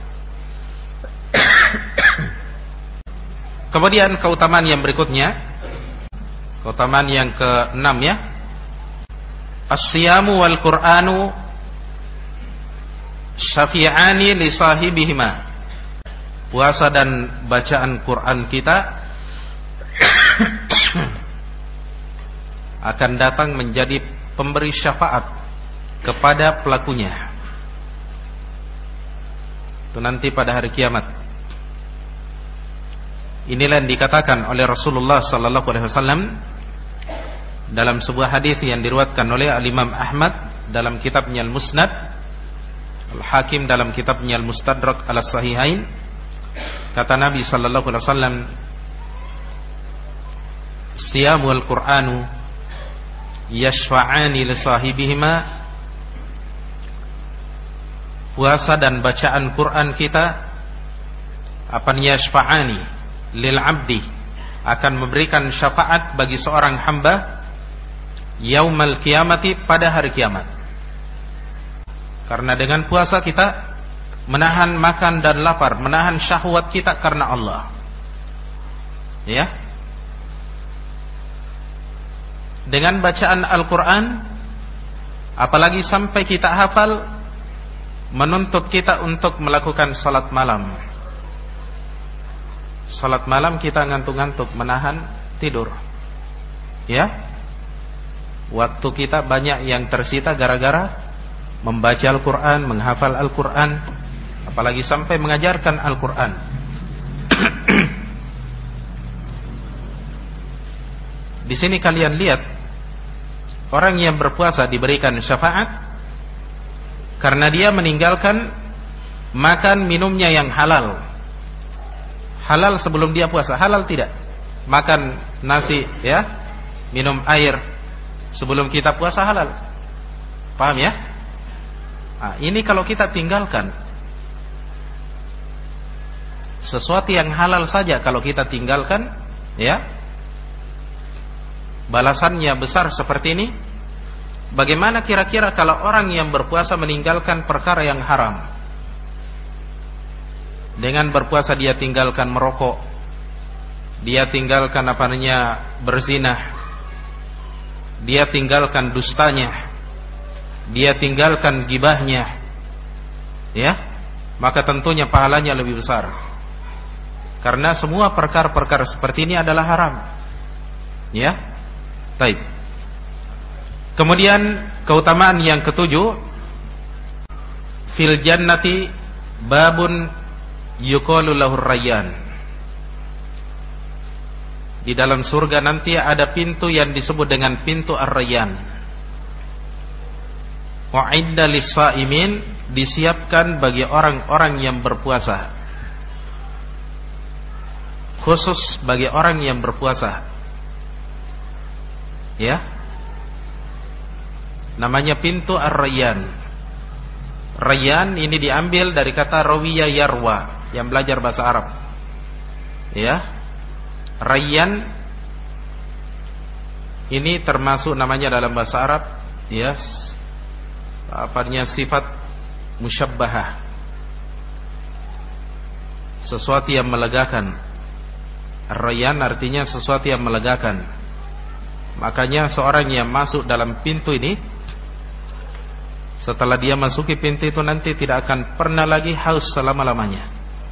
Kemudian keutamaan yang berikutnya, keutamaan yang keenam ya, as-siyamu wal Qur'anu syafi'ani li sahibihima. Puasa dan bacaan Quran kita akan datang menjadi pemberi syafaat kepada pelakunya. Itu nanti pada hari kiamat. Inilah yang dikatakan oleh Rasulullah sallallahu alaihi wasallam dalam sebuah hadis yang diriwayatkan oleh Al-Imam Ahmad dalam kitabnya Al-Musnad, Al-Hakim dalam kitabnya Al-Mustadrak Al-Sahihain. Kata Nabi sallallahu alaihi wasallam, "Siyamul Qur'anu yashfa'ani li sahibihima." Puasa dan bacaan Quran kita apa yashfa'ani lil abdi, akan memberikan syafaat bagi seorang hamba yaumal kiamati, pada hari kiamat. Karena dengan puasa kita menahan makan dan lapar, menahan syahwat kita karena Allah. Ya. Dengan bacaan Al-Quran, apalagi sampai kita hafal, menuntut kita untuk melakukan salat malam. Salat malam kita ngantuk-ngantuk, menahan tidur. Ya. Waktu kita banyak yang tersita gara-gara membaca Al-Quran, menghafal Al-Quran, apalagi sampai mengajarkan Al-Quran. Di sini kalian lihat, orang yang berpuasa diberikan syafaat karena dia meninggalkan makan minumnya yang halal. Halal sebelum dia puasa, halal tidak? Makan nasi ya, minum air sebelum kita puasa halal. Paham ya? Nah, ini kalau kita tinggalkan sesuatu yang halal saja, kalau kita tinggalkan ya, balasannya besar seperti ini. Bagaimana kira-kira kalau orang yang berpuasa meninggalkan perkara yang haram? Dengan berpuasa dia tinggalkan merokok, dia tinggalkan apa namanya berzina, dia tinggalkan dustanya, dia tinggalkan gibahnya, ya, maka tentunya pahalanya lebih besar. Karena semua perkara-perkara seperti ini adalah haram. Ya, baik. Kemudian keutamaan yang ketujuh, fil jannati babun yuqalu lahur rayyan. Di dalam surga nanti ada pintu yang disebut dengan pintu ar-rayyan. Wa'idda lis-sha'imin, disiapkan bagi orang-orang yang berpuasa. Khusus bagi orang yang berpuasa. Ya. Namanya pintu ar-rayyan. Rayyan ini diambil dari kata rawiya yarwa, yang belajar bahasa Arab. Ya. Rayyan ini termasuk namanya dalam bahasa Arab, ya, apanya sifat musyabbahah, sesuatu yang melegakan. Rayyan artinya sesuatu yang melegakan. Makanya seorang yang masuk dalam pintu ini, setelah dia masuki pintu itu nanti tidak akan pernah lagi haus selama-lamanya.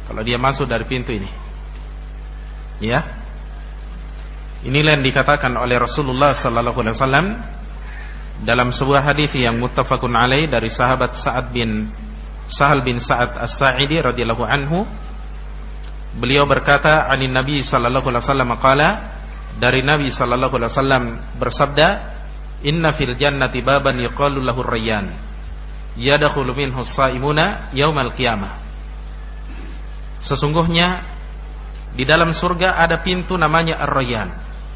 Kalau dia masuk dari pintu ini, ya, inilah yang dikatakan oleh Rasulullah sallallahu alaihi wasallam dalam sebuah hadis yang muttafaqun alaih dari sahabat Sa'ad bin Sahal bin Sa'ad As-Sa'idi radhiyallahu anhu. Beliau berkata, "Anin Nabi sallallahu alaihi wasallam qala," dari Nabi sallallahu alaihi wasallam bersabda, "Inna fil jannati baban yuqalu lahu Rayyan, yadkhulu minhu as-sha'imuna yaumal qiyamah." Sesungguhnya di dalam surga ada pintu namanya Ar-Rayyan.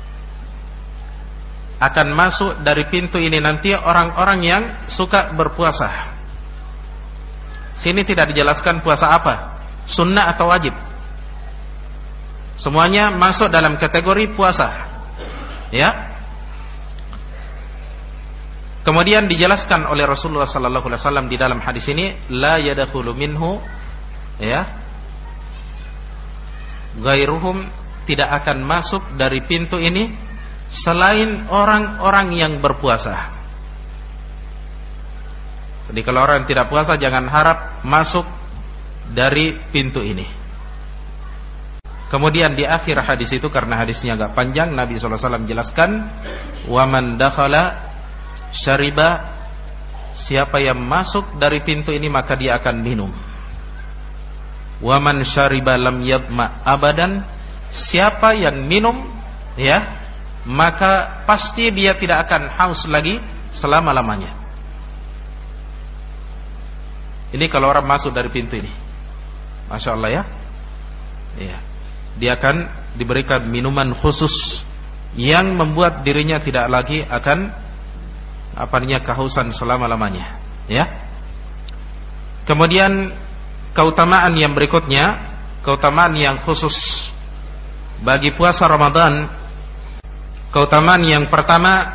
Akan masuk dari pintu ini nanti orang-orang yang suka berpuasa. Sini tidak dijelaskan puasa apa, sunnah atau wajib. Semuanya masuk dalam kategori puasa, ya. Kemudian dijelaskan oleh Rasulullah sallallahu alaihi wasallam di dalam hadis ini, la yadkhulu minhu, ya, ghairuhum, tidak akan masuk dari pintu ini selain orang-orang yang berpuasa. Jadi kalau orang yang tidak puasa jangan harap masuk dari pintu ini. Kemudian di akhir hadis itu, karena hadisnya agak panjang, Nabi sallallahu alaihi wasallam jelaskan, waman dakhala syariba, siapa yang masuk dari pintu ini maka dia akan minum. Waman syariba lam yadma abadan, siapa yang minum, ya, maka pasti dia tidak akan haus lagi selama-lamanya. Ini kalau orang masuk dari pintu ini, Masya Allah, ya, ya, dia akan diberikan minuman khusus yang membuat dirinya tidak lagi akan apa namanya kehausan selama-lamanya, ya. Kemudian keutamaan yang berikutnya, keutamaan yang khusus bagi puasa Ramadan. Keutamaan yang pertama,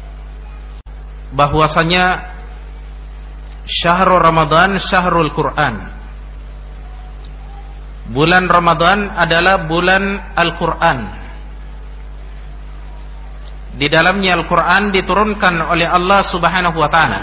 bahwasanya syahrul Ramadan syahrul Quran. Bulan Ramadan adalah bulan Al-Quran. Di dalamnya Al-Quran diturunkan oleh Allah subhanahu wa ta'ala.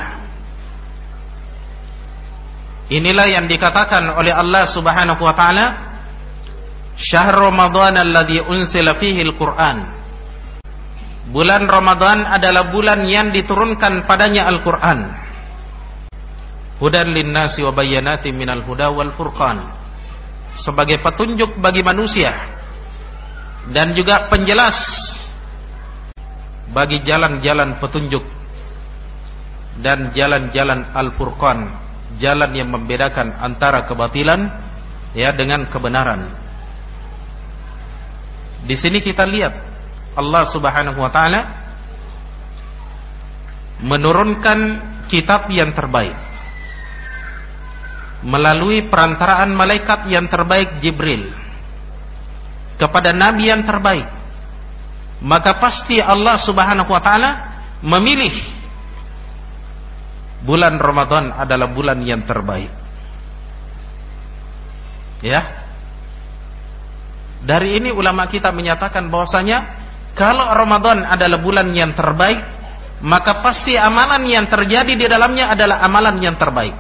Inilah yang dikatakan oleh Allah subhanahu wa ta'ala, syahrul Ramadan alladhi unsila fihi Al-Quran. Bulan Ramadan adalah bulan yang diturunkan padanya Al-Quran. Hudan linnasi wa bayyanatin minal huda wal furqan, sebagai petunjuk bagi manusia dan juga penjelas bagi jalan-jalan petunjuk dan jalan-jalan Al-Furqan, jalan yang membedakan antara kebatilan, ya, dengan kebenaran. Di sini kita lihat Allah Subhanahu wa taala menurunkan kitab yang terbaik melalui perantaraan malaikat yang terbaik Jibril kepada nabi yang terbaik. Maka pasti Allah Subhanahu wa taala memilih bulan Ramadan adalah bulan yang terbaik, ya. Dari ini ulama kita menyatakan bahwasanya kalau Ramadan adalah bulan yang terbaik, maka pasti amalan yang terjadi di dalamnya adalah amalan yang terbaik,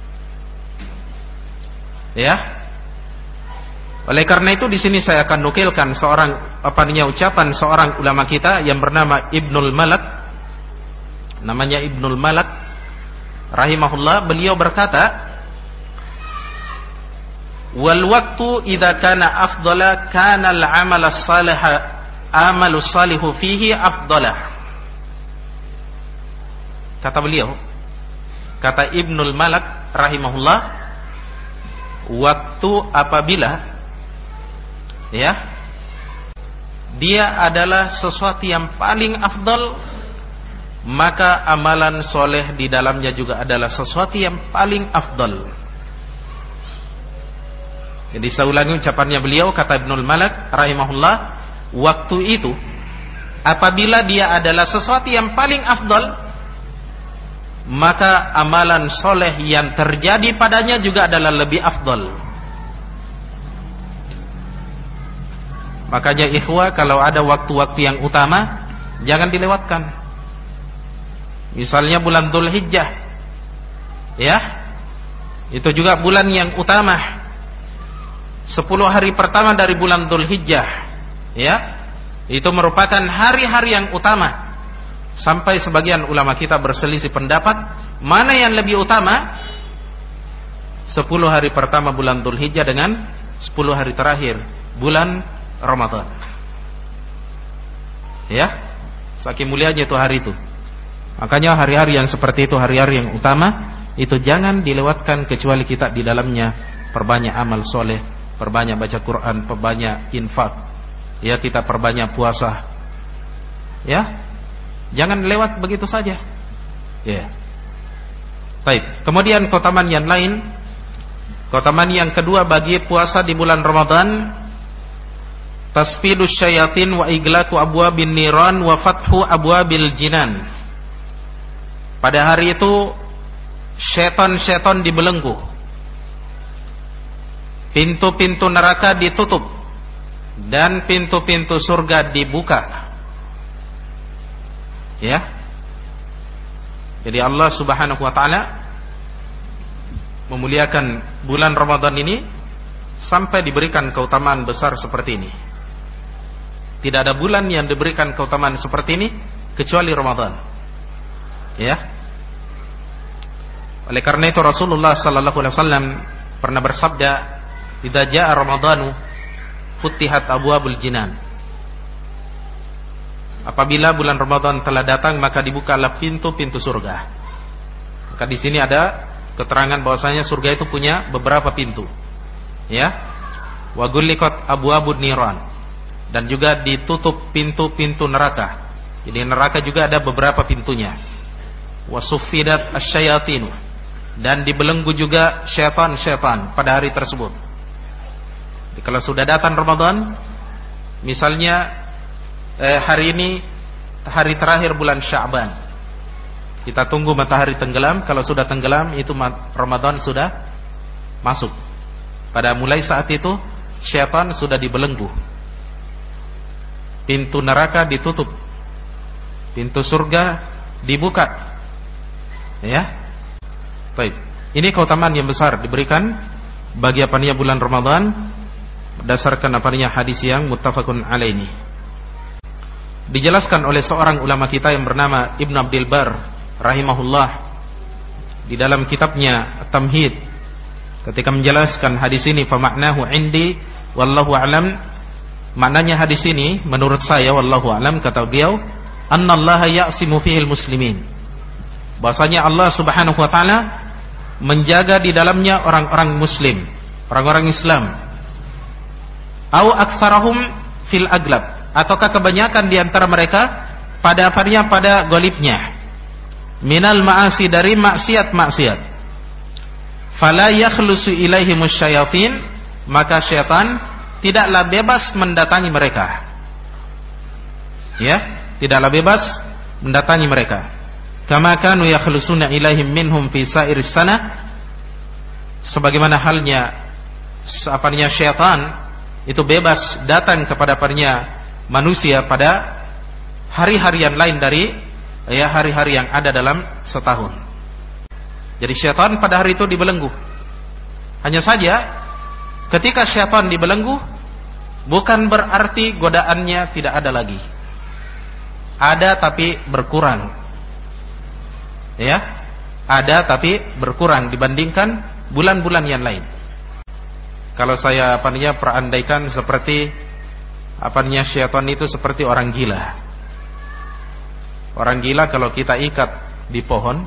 ya. Oleh karena itu di sini saya akan nukilkan seorang apa namanya ucapan seorang ulama kita yang bernama Ibnul Malak, namanya Ibnul Malak rahimahullah. Beliau berkata, wal waktu idza kana afdala kana al amal as-salih amalu salihu fihi afdalah. Kata beliau, kata Ibnul Malak rahimahullah, waktu apabila, ya, dia adalah sesuatu yang paling afdal, maka amalan soleh di dalamnya juga adalah sesuatu yang paling afdal. Jadi saya ulangi ucapannya beliau, kata Ibnul Malak rahimahullah, waktu itu apabila dia adalah sesuatu yang paling afdal, maka amalan soleh yang terjadi padanya juga adalah lebih afdal. Makanya ikhwah, kalau ada waktu-waktu yang utama jangan dilewatkan. Misalnya bulan Dzulhijjah, ya, itu juga bulan yang utama. sepuluh hari pertama dari bulan Dzulhijjah, ya, itu merupakan hari-hari yang utama. Sampai sebagian ulama kita berselisih pendapat mana yang lebih utama, sepuluh hari pertama bulan Dzulhijjah dengan sepuluh hari terakhir bulan Ramadan. Ya, saking mulianya itu hari itu. Makanya hari-hari yang seperti itu, hari-hari yang utama, itu jangan dilewatkan kecuali kita di dalamnya perbanyak amal soleh, perbanyak baca Quran, perbanyak infak, ya, kita perbanyak puasa, ya, jangan lewat begitu saja, ya. Baik. Kemudian keutamaan yang lain, keutamaan yang kedua bagi puasa di bulan Ramadan, tasfidus syayatin wa iglaqu abwabin niran wa fathu abwabil jinan. Pada hari itu syaitan-syaitan dibelenggu, pintu-pintu neraka ditutup, dan pintu-pintu surga dibuka. Ya. Jadi Allah Subhanahu wa taala memuliakan bulan Ramadan ini sampai diberikan keutamaan besar seperti ini. Tidak ada bulan yang diberikan keutamaan seperti ini kecuali Ramadan. Ya. Oleh karena itu Rasulullah sallallahu alaihi wasallam pernah bersabda, "Idza jaa Ramadhanu futihat abwabul jinan." Apabila bulan Ramadan telah datang, maka dibukalah pintu-pintu surga. Maka di sini ada keterangan bahwasanya surga itu punya beberapa pintu. Ya. Wa gulliqat abwabun niran. Dan juga ditutup pintu-pintu neraka. Jadi neraka juga ada beberapa pintunya. Wa suffidat asyayatin. Dan dibelenggu juga syaitan-syaitan pada hari tersebut. Jadi kalau sudah datang Ramadan, misalnya eh, hari ini hari terakhir bulan Sya'ban, kita tunggu matahari tenggelam. Kalau sudah tenggelam, itu Ramadan sudah masuk. Pada mulai saat itu syaitan sudah dibelenggu, pintu neraka ditutup, pintu surga dibuka. Ya. Baik. Ini keutamaan yang besar diberikan bagi apanya bulan Ramadan berdasarkan apanya hadis yang muttafaqun alaihi. Dijelaskan oleh seorang ulama kita yang bernama Ibnu Abdul Bar rahimahullah di dalam kitabnya At-Tamhid, ketika menjelaskan hadis ini, fa ma'nahu indi wallahu a'lam. Maknanya hadis ini menurut saya wallahu a'lam, kata beliau, annallaha ya'simu fihil muslimin. Bahwasanya Allah Subhanahu wa taala menjaga di dalamnya orang-orang muslim, orang-orang Islam. Au aktsarahum fil aglab, ataukah kebanyakan di antara mereka pada apanya, pada golibnya, minal ma'asi, dari maksiat-maksiat. Fala yakhlusu ilaihimus syayatin, maka syaitan tidaklah bebas mendatangi mereka. Ya, tidaklah bebas mendatangi mereka. Kama kanu yakhlusuna ilaihim minhum fi sa'iris sana, sebagaimana halnya apanya syaitan itu bebas datang kepada apanya manusia pada hari-hari yang lain dari ya hari-hari yang ada dalam setahun. Jadi syaitan pada hari itu dibelenggu. Hanya saja ketika syaitan dibelenggu, bukan berarti godaannya tidak ada lagi. Ada tapi berkurang. Ya, ada tapi berkurang dibandingkan bulan-bulan yang lain. Kalau saya apa namanya perandaikan seperti apa namanya syaitan itu seperti orang gila. Orang gila kalau kita ikat di pohon,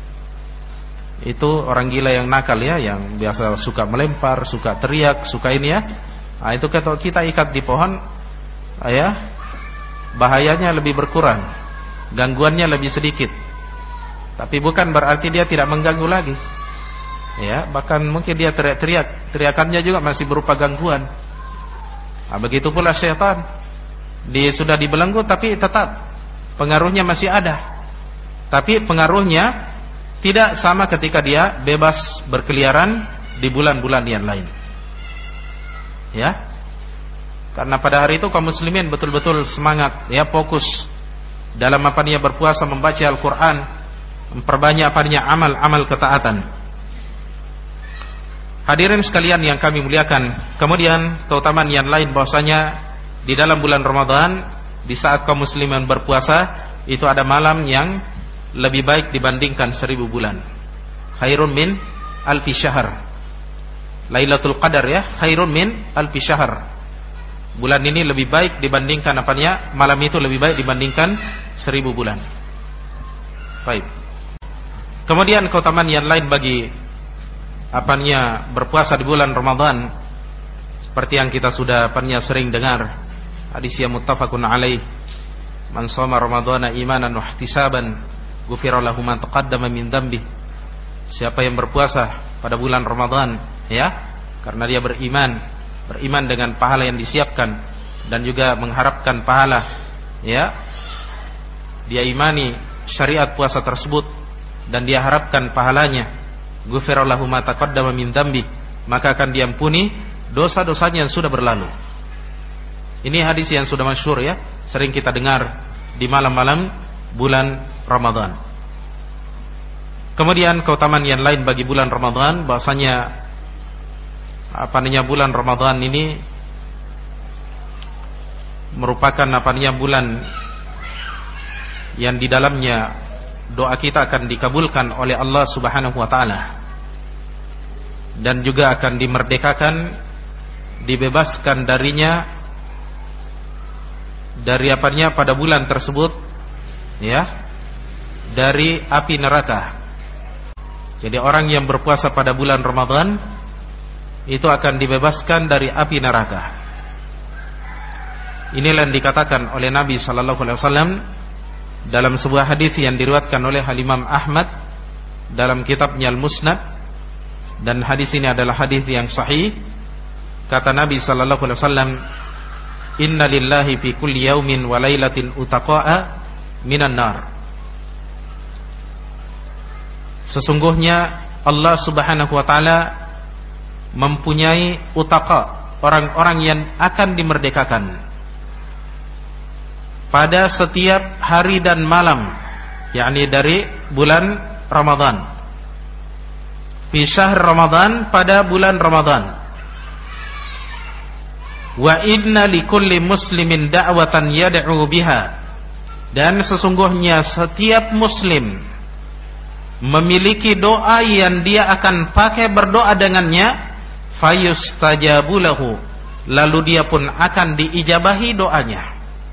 itu orang gila yang nakal ya, yang biasa suka melempar, suka teriak, suka ini ya. Nah, itu kalau kita ikat di pohon, ya, bahayanya lebih berkurang, gangguannya lebih sedikit. Tapi bukan berarti dia tidak mengganggu lagi. Ya, bahkan mungkin dia teriak-teriak, teriakannya juga masih berupa gangguan. Nah, begitu pula syaitan. Dia sudah dibelenggu tapi tetap pengaruhnya masih ada. Tapi pengaruhnya tidak sama ketika dia bebas berkeliaran di bulan-bulan yang lain. Ya. Karena pada hari itu kaum muslimin betul-betul semangat, ya, fokus dalam apa dia berpuasa, membaca Al-Qur'an, memperbanyak apanya amal-amal ketaatan. Hadirin sekalian yang kami muliakan, kemudian keutamaan yang lain bahwasanya di dalam bulan Ramadan, di saat kaum muslimin berpuasa, itu ada malam yang lebih baik dibandingkan seribu bulan. Khairun min alfi syahr. Lailatul Qadar ya, khairun min alfi syahr. Bulan ini lebih baik dibandingkan apanya? Malam itu lebih baik dibandingkan seribu bulan. Baik. Kemudian keutamaan yang lain bagi apanya berpuasa di bulan Ramadan, seperti yang kita sudah apanya sering dengar, hadis yang muttafaqun alaih, man shoma ramadhana imanan wa ihtisaban ghufira lahu ma taqaddama min dhanbi. Siapa yang berpuasa pada bulan Ramadan ya, karena dia beriman, beriman dengan pahala yang disiapkan dan juga mengharapkan pahala ya, dia imani syariat puasa tersebut dan dia harapkan pahalanya, ghufira lahu ma taqaddama min dhanbi, maka akan diampuni dosa-dosanya yang sudah berlalu. Ini hadis yang sudah masyhur ya, sering kita dengar di malam-malam bulan Ramadan. Kemudian keutamaan yang lain bagi bulan Ramadan, bahwasanya apa namanya bulan Ramadan ini merupakan apa namanya bulan yang di dalamnya doa kita akan dikabulkan oleh Allah Subhanahu wa taala, dan juga akan dimerdekakan, dibebaskan darinya dari apanya pada bulan tersebut ya, dari api neraka. Jadi orang yang berpuasa pada bulan Ramadan itu akan dibebaskan dari api neraka. Inilah yang dikatakan oleh Nabi sallallahu alaihi wasallam dalam sebuah hadis yang diriwayatkan oleh Imam Ahmad dalam kitabnya Al-Musnad, dan hadis ini adalah hadis yang sahih. Kata Nabi sallallahu alaihi wasallam, "Inna lillahi fi kulli yaumin wa lailatin utaqa'a minan nar." Sesungguhnya Allah Subhanahu wa taala mempunyai utaqa, orang-orang yang akan dimerdekakan pada setiap hari dan malam, yakni dari bulan Ramadan, fi syahr Ramadan, pada bulan Ramadan. Wa inna likulli muslimin da'watan yad'u biha, dan sesungguhnya setiap muslim memiliki doa yang dia akan pakai berdoa dengannya, fayustajabu lahu, lalu dia pun akan diijabahi doanya,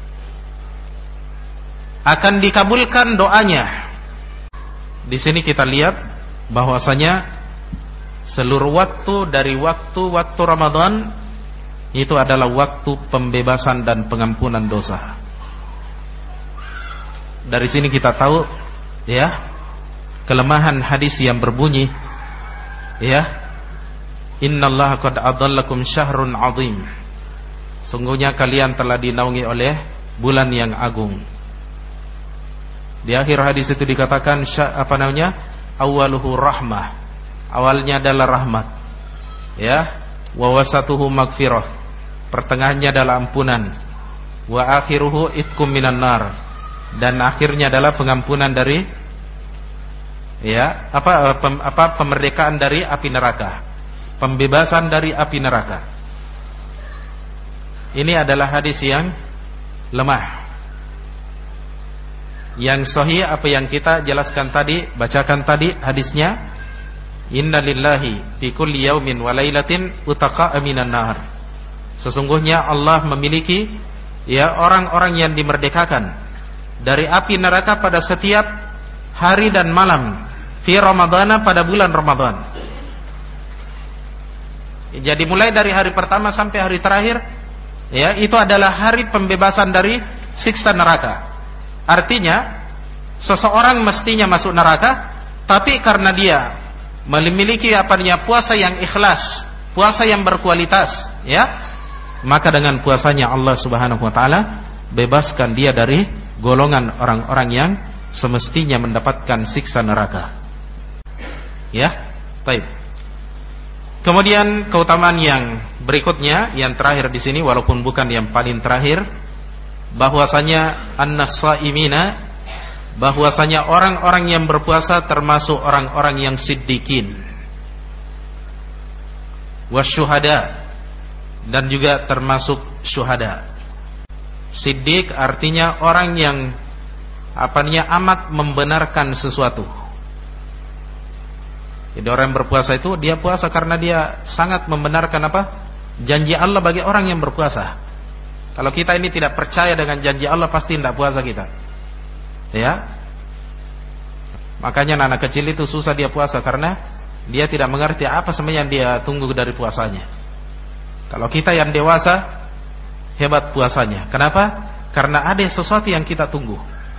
akan dikabulkan doanya. Di sini kita lihat bahwasanya seluruh waktu dari waktu-waktu Ramadan itu adalah waktu pembebasan dan pengampunan dosa. Dari sini kita tahu ya, kelemahan hadis yang berbunyi ya, innallaha qad adallakum syahrun azim, sungguhnya kalian telah dinaungi oleh bulan yang agung. Di akhir hadis itu dikatakan apa namanya, awaluhu rahmah, awalnya adalah rahmat ya, wa wasatuhu magfirah, pertengahannya adalah ampunan, wa akhiruhu itkum minan nar, dan akhirnya adalah pengampunan dari ya apa pem, apa pemerdekaan dari api neraka, pembebasan dari api neraka. Ini adalah hadis yang lemah. Yang sahih apa yang kita jelaskan tadi, bacakan tadi hadisnya, inna lillahi fi kulli yaumin wa lailatin utaqa'a minan nar. Sesungguhnya Allah memiliki ya orang-orang yang dimerdekakan dari api neraka pada setiap hari dan malam, fi Ramadana, pada bulan Ramadan. Jadi mulai dari hari pertama sampai hari terakhir ya, itu adalah hari pembebasan dari siksa neraka. Artinya seseorang mestinya masuk neraka, tapi karena dia memiliki apa namanya puasa yang ikhlas, puasa yang berkualitas ya, maka dengan puasanya Allah Subhanahu wa taala bebaskan dia dari golongan orang-orang yang semestinya mendapatkan siksa neraka. Ya, baik. Kemudian keutamaan yang berikutnya, yang terakhir di sini walaupun bukan yang paling terakhir, bahwasanya an-nasaimina, bahwasanya orang-orang yang berpuasa termasuk orang-orang yang siddiqin. wasyuhada, dan juga termasuk syuhada. Siddiq artinya orang yang apanya amat membenarkan sesuatu. Jadi orang yang berpuasa itu dia puasa karena dia sangat membenarkan apa? Janji Allah bagi orang yang berpuasa. Kalau kita ini tidak percaya dengan janji Allah, pasti tidak puasa kita. Ya. Makanya anak kecil itu susah dia puasa karena dia tidak mengerti apa sebenarnya yang dia tunggu dari puasanya. Kalau kita yang dewasa, hebat puasanya. Kenapa? Karena ada sesuatu yang kita tunggu.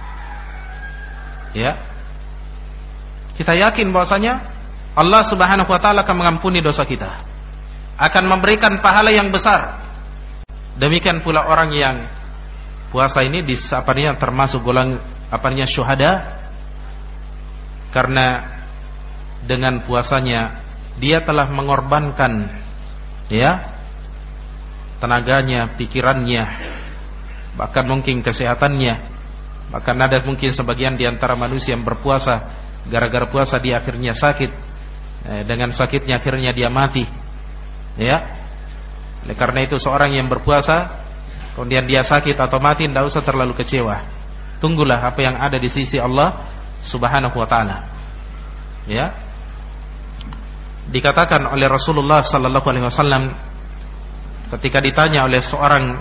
Ya. Kita yakin bahwasanya Allah Subhanahu wa taala akan mengampuni dosa kita, akan memberikan pahala yang besar. Demikian pula orang yang puasa ini disapanya termasuk golongan apanya syuhada, karena dengan puasanya dia telah mengorbankan ya tenaganya, pikirannya, bahkan mungkin kesehatannya. Bahkan ada mungkin sebagian di antara manusia yang berpuasa, gara-gara puasa dia akhirnya sakit, eh, dengan sakitnya akhirnya dia mati. Ya. Oleh karena itu seorang yang berpuasa kemudian dia sakit atau mati, tidak usah terlalu kecewa. Tunggulah apa yang ada di sisi Allah Subhanahu wa taala. Ya. Dikatakan oleh Rasulullah sallallahu alaihi wasallam ketika ditanya oleh seorang,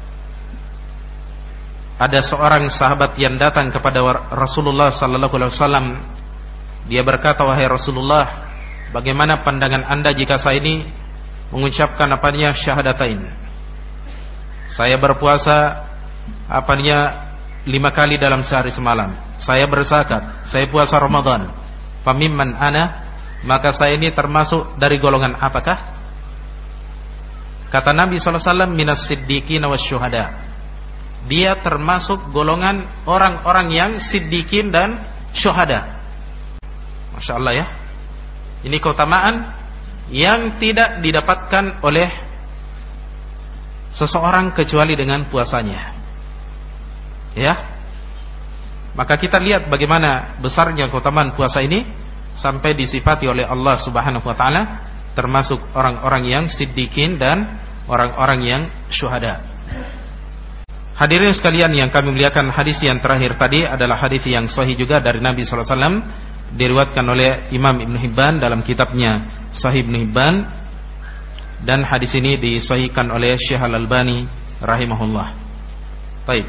ada seorang sahabat yang datang kepada Rasulullah sallallahu alaihi wasallam, dia berkata, wahai Rasulullah, bagaimana pandangan Anda jika saya ini mengucapkan apanya syahadatain? Saya berpuasa apanya lima kali dalam sehari semalam, saya berzakat, saya puasa Ramadan. Famimman ana, maka saya ini termasuk dari golongan apakah? Kata Nabi sallallahu alaihi wasallam, minas siddiqin wasyuhada. Dia termasuk golongan orang-orang yang siddiqin dan syuhada. Masya Allah ya. Ini keutamaan yang tidak didapatkan oleh seseorang kecuali dengan puasanya. Ya. Maka kita lihat bagaimana besarnya keutamaan puasa ini sampai disifati oleh Allah Subhanahu wa taala termasuk orang-orang yang siddiqin dan orang-orang yang syuhada. Hadirin sekalian yang kami muliakan, hadis yang terakhir tadi adalah hadis yang sahih juga dari Nabi sallallahu alaihi wasallam, diriwayatkan oleh Imam Ibn Hibban dalam kitabnya Sahih Ibn Hibban, dan hadis ini disahihkan oleh Syekh Al-Albani rahimahullah. Baik.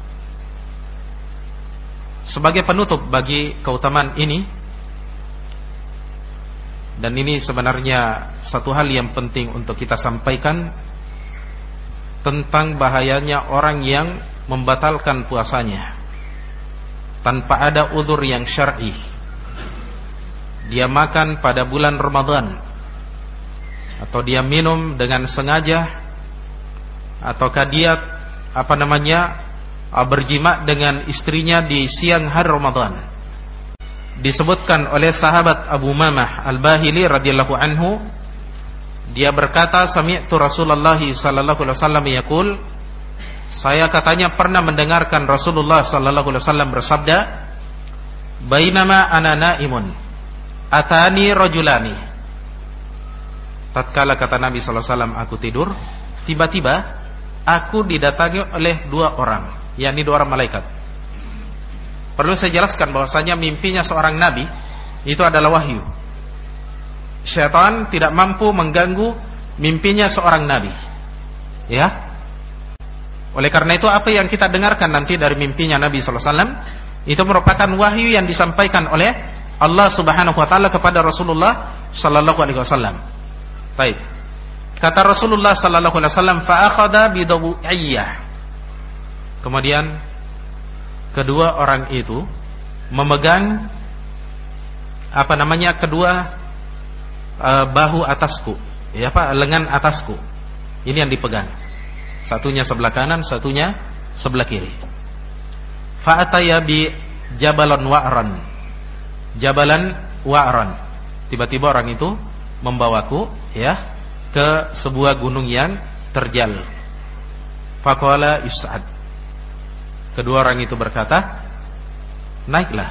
Sebagai penutup bagi keutamaan ini, dan ini sebenarnya satu hal yang penting untuk kita sampaikan tentang bahayanya orang yang membatalkan puasanya tanpa ada uzur yang syar'i. Dia makan pada bulan Ramadan, atau dia minum dengan sengaja, ataukah dia apa namanya berjima dengan istrinya di siang hari Ramadan. Disebutkan oleh sahabat Abu Mamah Al-Bahili radhiyallahu anhu, dia berkata, sami'tu Rasulullah sallallahu alaihi wasallam yaqul, saya katanya pernah mendengarkan Rasulullah sallallahu alaihi wasallam bersabda, bainama ana naimun atani rajulani. Tatkala kata Nabi sallallahu alaihi wasallam aku tidur, tiba-tiba aku didatangi oleh dua orang, yakni dua orang malaikat. Perlu saya jelaskan bahwasanya mimpinya seorang nabi itu adalah wahyu. Syaitan tidak mampu mengganggu mimpinya seorang nabi. Ya. Oleh karena itu apa yang kita dengarkan nanti dari mimpinya Nabi sallallahu alaihi wasallam itu merupakan wahyu yang disampaikan oleh Allah Subhanahu wa taala kepada Rasulullah sallallahu alaihi wasallam. Baik. Kata Rasulullah sallallahu alaihi wasallam, fa akhadha bi dawiyyah. Kemudian kedua orang itu memegang apa namanya kedua uh, bahu atasku, ya apa lengan atasku. Ini yang dipegang. Satunya sebelah kanan, satunya sebelah kiri. Fa ataya bi jabalan wa'ran. Jabalan wa'ran. Tiba-tiba orang itu membawaku ya ke sebuah gunung yang terjal. Faqala is'ad. Kedua orang itu berkata, naiklah,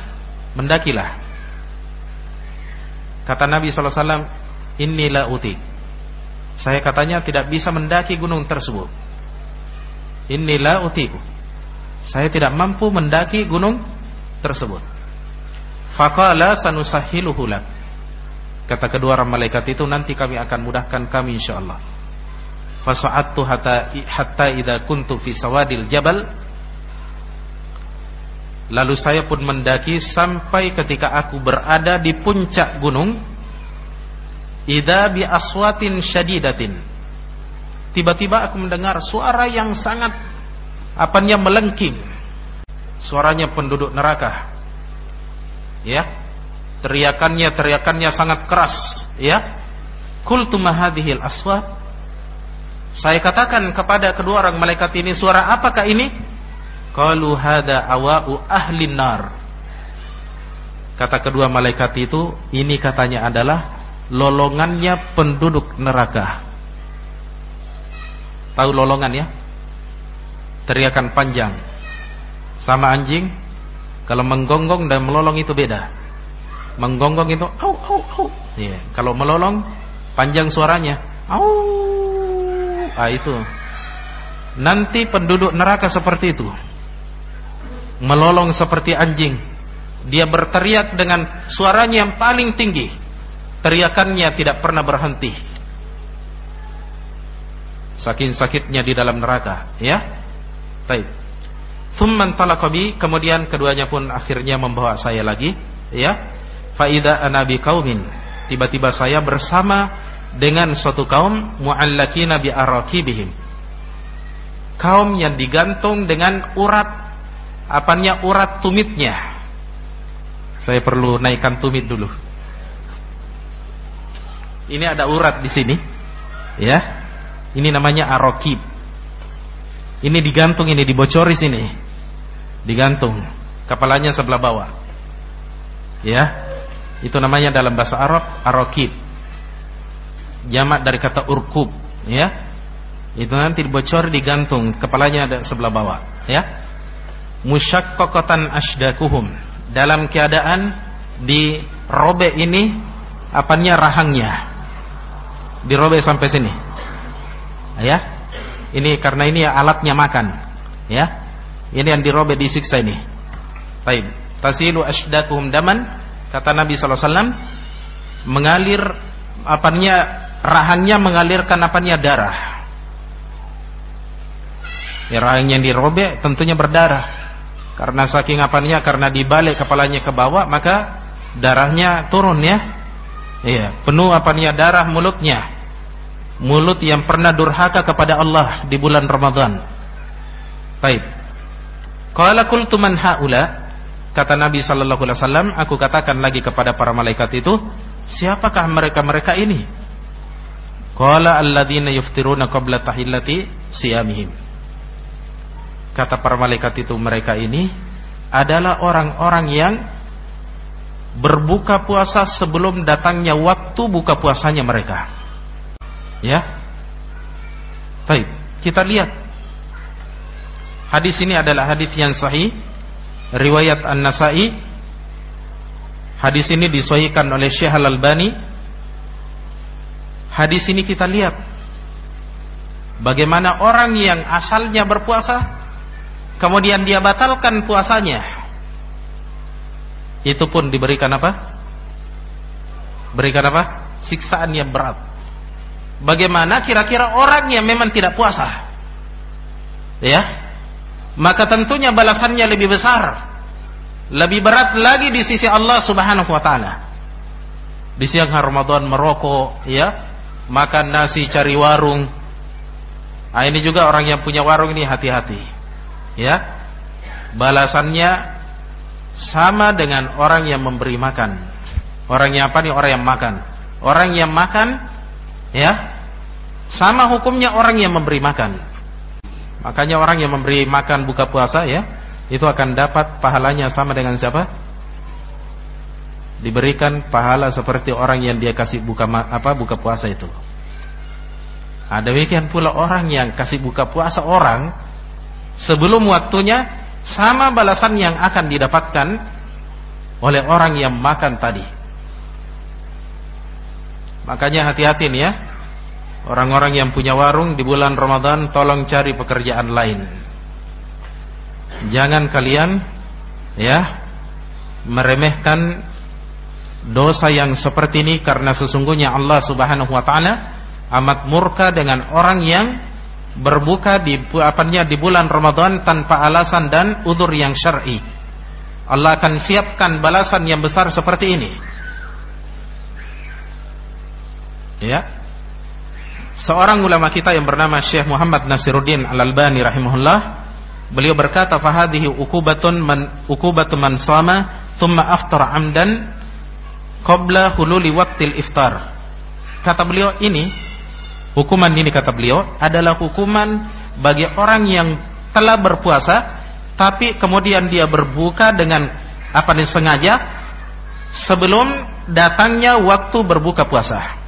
mendakilah. Kata Nabi sallallahu alaihi wasallam, inni la uti. Saya katanya tidak bisa mendaki gunung tersebut. Inni la utiku. Saya tidak mampu mendaki gunung tersebut. Faqala sanusahhiluhu lak. Kata kedua orang malaikat itu, nanti kami akan mudahkan kami insyaallah. Fasa'attu hatta hatta idza kuntu fi sawadil jabal. Lalu saya pun mendaki sampai ketika aku berada di puncak gunung. Idza bi aswatin syadidatin. Tiba-tiba aku mendengar suara yang sangat apanya melengking. Suaranya penduduk neraka. Ya. Teriakannya teriakannya sangat keras, ya. Qultu ma hadhil aswat. Saya katakan kepada kedua orang malaikat ini, suara apakah ini? Qalu hada awa'u ahli nar. Kata kedua malaikat itu, ini katanya adalah lolongannya penduduk neraka. Tahu lolongan ya? Teriakan panjang. Sama anjing, kalau menggonggong dan melolong itu beda. Menggonggong itu au au au. Ya, kalau melolong panjang suaranya. Au. Ah itu. Nanti penduduk neraka seperti itu. Melolong seperti anjing. Dia berteriak dengan suaranya yang paling tinggi. Teriakannya tidak pernah berhenti. Saking sakitnya di dalam neraka, ya. Baik. Tsumman talaqabi, kemudian keduanya pun akhirnya membawa saya lagi, ya. Fa idza ana biqaumin, tiba-tiba saya bersama dengan suatu kaum mu'allakina bi arakibihim. Kaum yang digantung dengan urat apanya urat tumitnya. Saya perlu naikkan tumit dulu. Ini ada urat di sini, ya. Ini namanya arokib. Ini digantung, ini dibocori sini. Digantung. Kepalanya sebelah bawah. Ya. Itu namanya dalam bahasa Arab arokib. Jamak dari kata urkub, ya. Itu nanti dibocori, digantung, kepalanya ada sebelah bawah, ya. Musyaqqaqatan asdakuhum. Dalam keadaan dirobek ini apanya rahangnya. Dirobek sampai sini. Ya, ini karena ini alatnya makan, ya. Ini yang dirobek, disiksa ini. Baik, tasilu ashdakuhum daman, kata Nabi sallallahu alaihi wasallam, mengalir apanya rahangnya mengalirkan apanya darah. Ya, rahangnya yang dirobek tentunya berdarah. Karena saking apanya, karena dibalik kepalanya ke bawah, maka darahnya turun, ya. Iya, penuh apanya darah mulutnya. Mulut yang pernah durhaka kepada Allah di bulan Ramadan. Baik. Qala qultu man haula? Kata Nabi sallallahu alaihi wasallam, aku katakan lagi kepada para malaikat itu, siapakah mereka-mereka ini? Qala alladzina yuftiruna qabla tahillati siyamihim. Kata para malaikat itu, mereka ini adalah orang-orang yang berbuka puasa sebelum datangnya waktu buka puasanya mereka. Ya. Baik, kita lihat. Hadis ini adalah hadis yang sahih, riwayat An-Nasa'i. Hadis ini disahihkan oleh Syekh Al-Albani. Hadis ini kita lihat bagaimana orang yang asalnya berpuasa kemudian dia batalkan puasanya, itu pun diberikan apa? Berikan apa? Siksaan yang berat. Bagaimana kira-kira orang yang memang tidak puasa, ya, maka tentunya balasannya lebih besar, lebih berat lagi di sisi Allah Subhanahu wa taala. Di siang hari Ramadan merokok, ya, makan nasi, cari warung. Nah, ini juga orang yang punya warung ini hati-hati, ya. Balasannya sama dengan orang yang memberi makan. Orang yang apa nih? Orang yang makan. Orang yang makan, ya, sama hukumnya orang yang memberi makan. Makanya orang yang memberi makan buka puasa, ya, itu akan dapat pahalanya sama dengan siapa? Diberikan pahala seperti orang yang dia kasih buka apa buka puasa itu. Ada demikian pula orang yang kasih buka puasa orang sebelum waktunya, sama balasan yang akan didapatkan oleh orang yang makan tadi. Makanya hati-hati nih, ya. Orang-orang yang punya warung di bulan Ramadan, tolong cari pekerjaan lain. Jangan kalian ya meremehkan dosa yang seperti ini, karena sesungguhnya Allah Subhanahu wa taala amat murka dengan orang yang berbuka di apanya di bulan Ramadan tanpa alasan dan udzur yang syar'i. Allah akan siapkan balasan yang besar seperti ini. Ya. Seorang ulama kita yang bernama Syekh Muhammad Nasiruddin Al-Albani rahimahullah, beliau berkata, "Fahadhihi uqubatun man uqubatu man shama thumma aftara amdan qabla hululi waqtil iftar." Kata beliau, ini hukuman ini kata beliau adalah hukuman bagi orang yang telah berpuasa tapi kemudian dia berbuka dengan apa nih sengaja sebelum datangnya waktu berbuka puasa.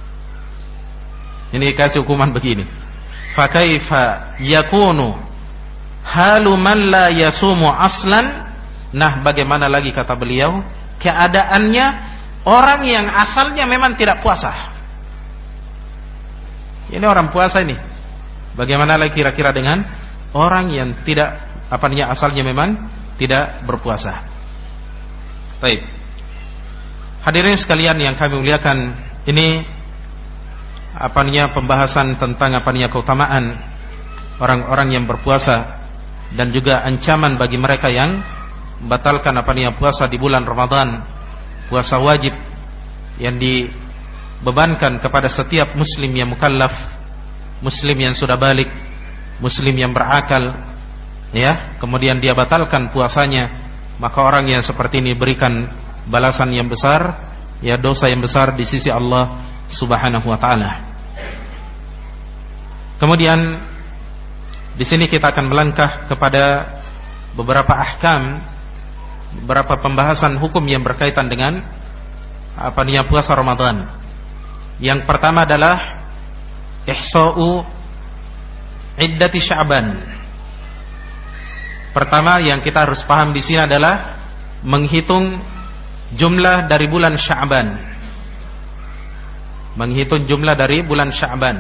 Ini dikasih hukuman begini. Fa kaifa yakunu halu man la yasumu aslan? Nah, bagaimana lagi kata beliau keadaannya orang yang asalnya memang tidak puasa. Ini orang puasa ini. Bagaimana lagi kira-kira dengan orang yang tidak apanya asalnya memang tidak berpuasa. Baik. Hadirin sekalian yang kami muliakan, ini apanya pembahasan tentang apanya keutamaan orang-orang yang berpuasa dan juga ancaman bagi mereka yang membatalkan apanya puasa di bulan Ramadan, puasa wajib yang dibebankan kepada setiap muslim yang mukallaf, muslim yang sudah balik, muslim yang berakal, ya, kemudian dia batalkan puasanya, maka orang yang seperti ini berikan balasan yang besar, ya, dosa yang besar di sisi Allah Subhanahu wa taala. Kemudian di sini kita akan melangkah kepada beberapa ahkam, beberapa pembahasan hukum yang berkaitan dengan apa namanya puasa Ramadan. Yang pertama adalah ihsa'u iddati Sya'ban. Pertama yang kita harus paham di sini adalah menghitung jumlah dari bulan Sya'ban. Menghitung jumlah dari bulan Sya'ban.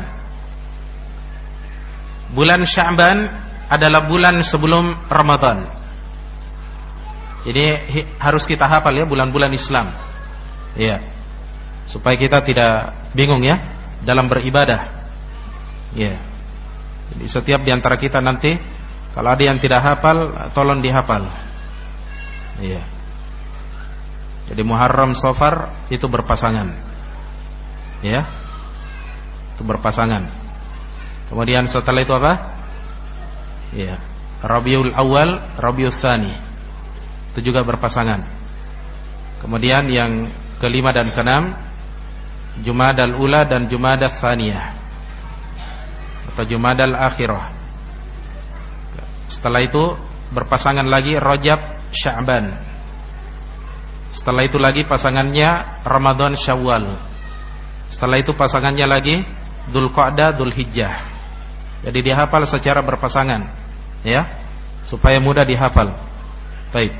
Bulan Sya'ban adalah bulan sebelum Ramadan. Jadi harus kita hafal ya bulan-bulan Islam. Ya. Supaya kita tidak bingung ya dalam beribadah. Ya. Jadi setiap di antara kita nanti kalau ada yang tidak hafal, tolong dihafal. Ya. Jadi Muharram, Safar itu berpasangan. Ya, itu berpasangan. Kemudian setelah itu apa? Ya, Rabiul Awal, Rabiul Tsani, itu juga berpasangan. Kemudian yang kelima dan keenam, Jumadal Ula dan Jumadal Tsaniyah atau Jumadal Akhirah. Setelah itu berpasangan lagi Rajab, Sya'ban. Setelah itu lagi pasangannya Ramadan, Syawal. Setelah itu pasangannya lagi Dzulqa'dah, Dzulhijjah. Jadi dihafal secara berpasangan, ya, supaya mudah dihafal. Baik.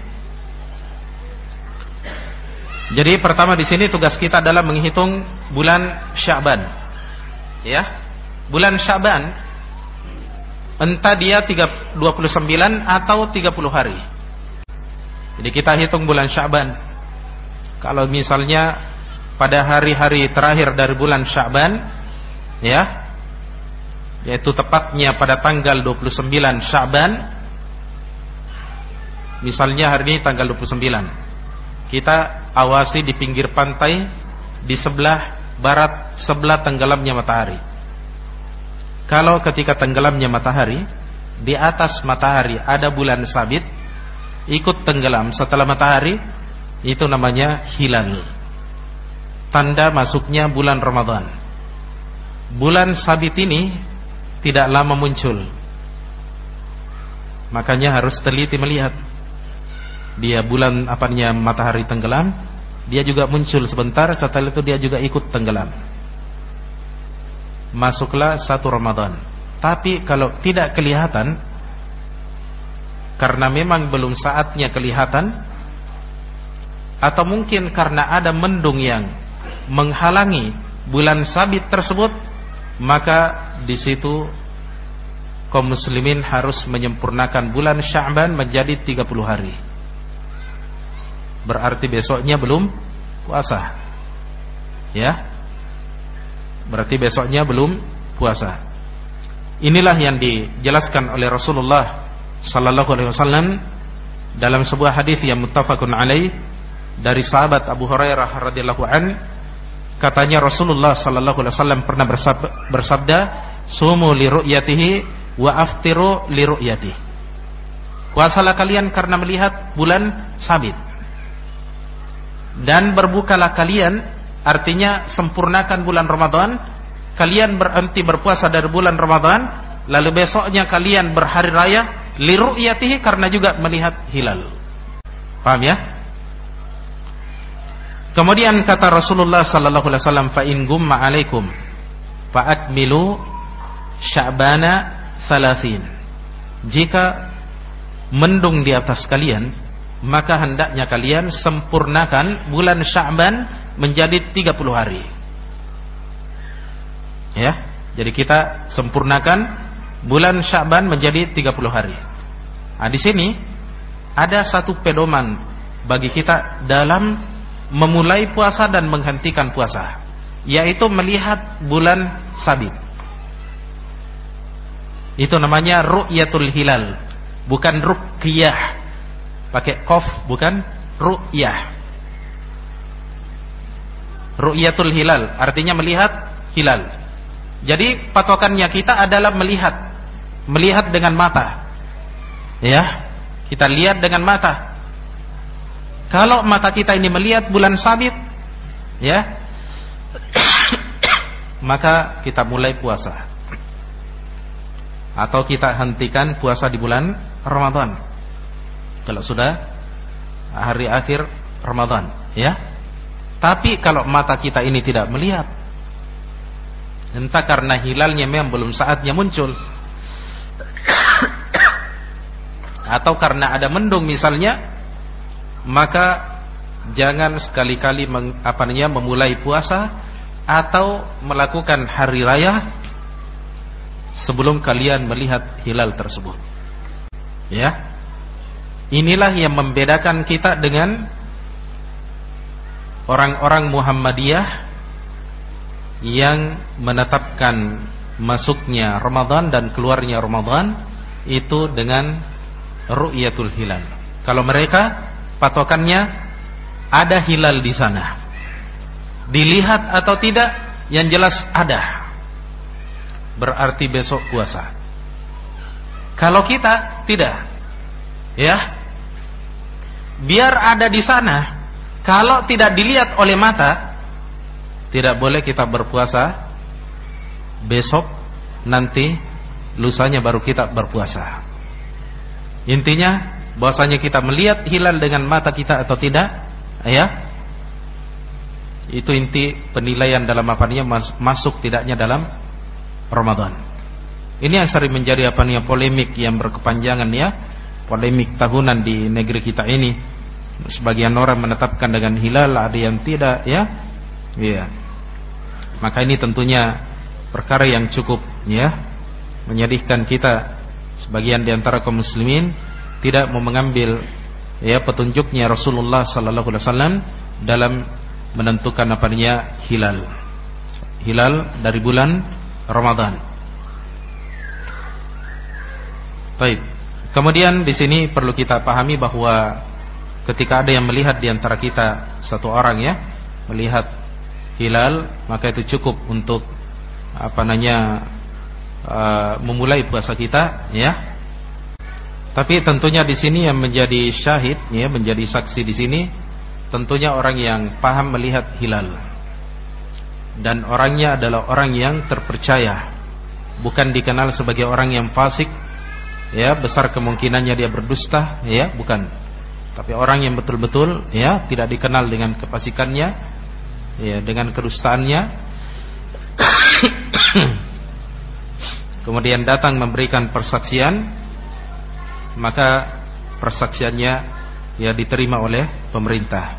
Jadi pertama di sini tugas kita adalah menghitung bulan Sya'ban. Ya. Bulan Sya'ban entah dia dua puluh sembilan atau tiga puluh hari. Jadi kita hitung bulan Sya'ban. Kalau misalnya pada hari-hari terakhir dari bulan Sya'ban, ya, yaitu tepatnya pada tanggal dua puluh sembilan Sya'ban. Misalnya hari ini tanggal dua puluh sembilan, kita awasi di pinggir pantai di sebelah barat, sebelah tenggelamnya matahari. Kalau ketika tenggelamnya matahari, di atas matahari ada bulan sabit ikut tenggelam setelah matahari, itu namanya hilal, tanda masuknya bulan Ramadan. Bulan sabit ini tidak lama muncul, makanya harus teliti melihat. Dia bulan apanya matahari tenggelam, dia juga muncul sebentar, setelah itu dia juga ikut tenggelam. Masuklah satu Ramadan. Tapi kalau tidak kelihatan, karena memang belum saatnya kelihatan, atau mungkin karena ada mendung yang menghalangi bulan sabit tersebut, maka di situ kaum muslimin harus menyempurnakan bulan Sya'ban menjadi tiga puluh hari. Berarti besoknya belum puasa. Ya. Berarti besoknya belum puasa. Inilah yang dijelaskan oleh Rasulullah sallallahu alaihi wasallam dalam sebuah hadis yang muttafaqun alaih dari sahabat Abu Hurairah radhiyallahu an. Katanya Rasulullah sallallahu alaihi wasallam pernah bersabda, "Sumu li ru'yatihi wa aftiru li ru'yatihi." Puasalah kalian karena melihat bulan sabit, dan berbukalah kalian, artinya sempurnakan bulan Ramadan. Kalian berhenti berpuasa dari bulan Ramadan, lalu besoknya kalian berhari raya li ru'yatihi, karena juga melihat hilal. Paham ya? Kemudian kata Rasulullah sallallahu alaihi wasallam, fa in gumma alaikum fa akmilu sya'bana thalathin. Jika mendung di atas kalian, maka hendaknya kalian sempurnakan bulan Sya'ban menjadi tiga puluh hari. Ya, jadi kita sempurnakan bulan Sya'ban menjadi tiga puluh hari. Nah, di sini ada satu pedoman bagi kita dalam memulai puasa dan menghentikan puasa, yaitu melihat bulan sabit. Itu namanya ru'yatul hilal, bukan ruqyah. Pakai qaf, bukan ru'yah. Ru'yatul hilal artinya melihat hilal. Jadi patokannya kita adalah melihat, melihat dengan mata. Ya, kita lihat dengan mata. Kalau mata kita ini melihat bulan sabit, ya, maka kita mulai puasa, atau kita hentikan puasa di bulan Ramadan kalau sudah hari akhir Ramadan, ya. Tapi kalau mata kita ini tidak melihat, entah karena hilalnya memang belum saatnya muncul, atau karena ada mendung misalnya, maka jangan sekali-kali meng, apa namanya, memulai puasa atau melakukan hari raya sebelum kalian melihat hilal tersebut. Ya, inilah yang membedakan kita dengan orang-orang Muhammadiyah yang menetapkan masuknya Ramadan dan keluarnya Ramadan itu dengan ru'yatul hilal. Kalau mereka patokannya ada hilal di sana, dilihat atau tidak, yang jelas ada, berarti besok puasa. Kalau kita tidak, ya, biar ada di sana, kalau tidak dilihat oleh mata, tidak boleh kita berpuasa besok, nanti lusanya baru kita berpuasa. Intinya bahwasanya kita melihat hilal dengan mata kita atau tidak, ya, itu inti penilaian dalam apa namanya masuk tidaknya dalam Ramadan. Ini yang sering menjadi apa namanya polemik yang berkepanjangan, ya, polemik tahunan di negeri kita ini. Sebagian orang menetapkan dengan hilal, ada yang tidak, ya, ya. Maka ini tentunya perkara yang cukup, ya, menyedihkan kita. Sebagian di antara kaum muslimin tidak mau mengambil, ya, petunjuknya Rasulullah sallallahu alaihi wasallam dalam menentukan apa namanya hilal. Hilal dari bulan Ramadan. Baik. Kemudian di sini perlu kita pahami bahwa ketika ada yang melihat di antara kita satu orang, ya, melihat hilal, maka itu cukup untuk apa namanya uh, memulai puasa kita, ya. Tapi tentunya di sini yang menjadi syahid, ya, menjadi saksi di sini tentunya orang yang paham melihat hilal, dan orangnya adalah orang yang terpercaya, bukan dikenal sebagai orang yang fasik, ya, besar kemungkinannya dia berdusta, ya, bukan. Tapi orang yang betul-betul, ya, tidak dikenal dengan kefasikannya, ya, dengan kedustaannya. Kemudian datang memberikan persaksian, maka persaksiannya, ya, diterima oleh pemerintah.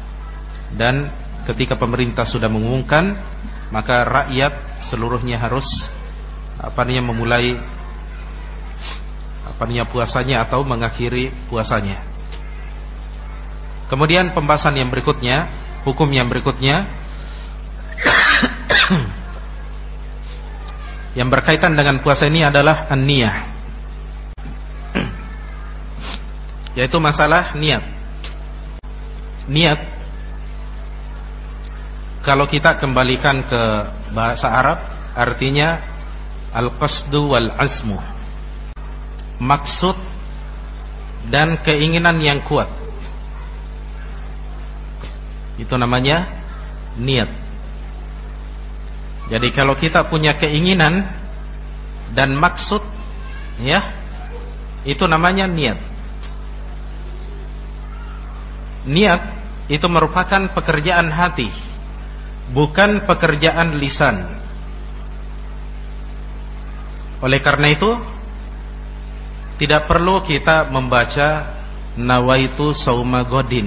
Dan ketika pemerintah sudah mengumumkan, maka rakyat seluruhnya harus apa namanya memulai apa namanya puasanya atau mengakhiri puasanya. Kemudian pembahasan yang berikutnya, hukum yang berikutnya yang berkaitan dengan puasa ini adalah an-niyah, yaitu masalah niat. Niat, kalau kita kembalikan ke bahasa Arab, artinya al-qasdu wal azmu, maksud dan keinginan yang kuat. Itu namanya niat. Jadi kalau kita punya keinginan dan maksud, ya, itu namanya niat. Niat itu merupakan pekerjaan hati, bukan pekerjaan lisan. Oleh karena itu, tidak perlu kita membaca nawaitu sauma godin.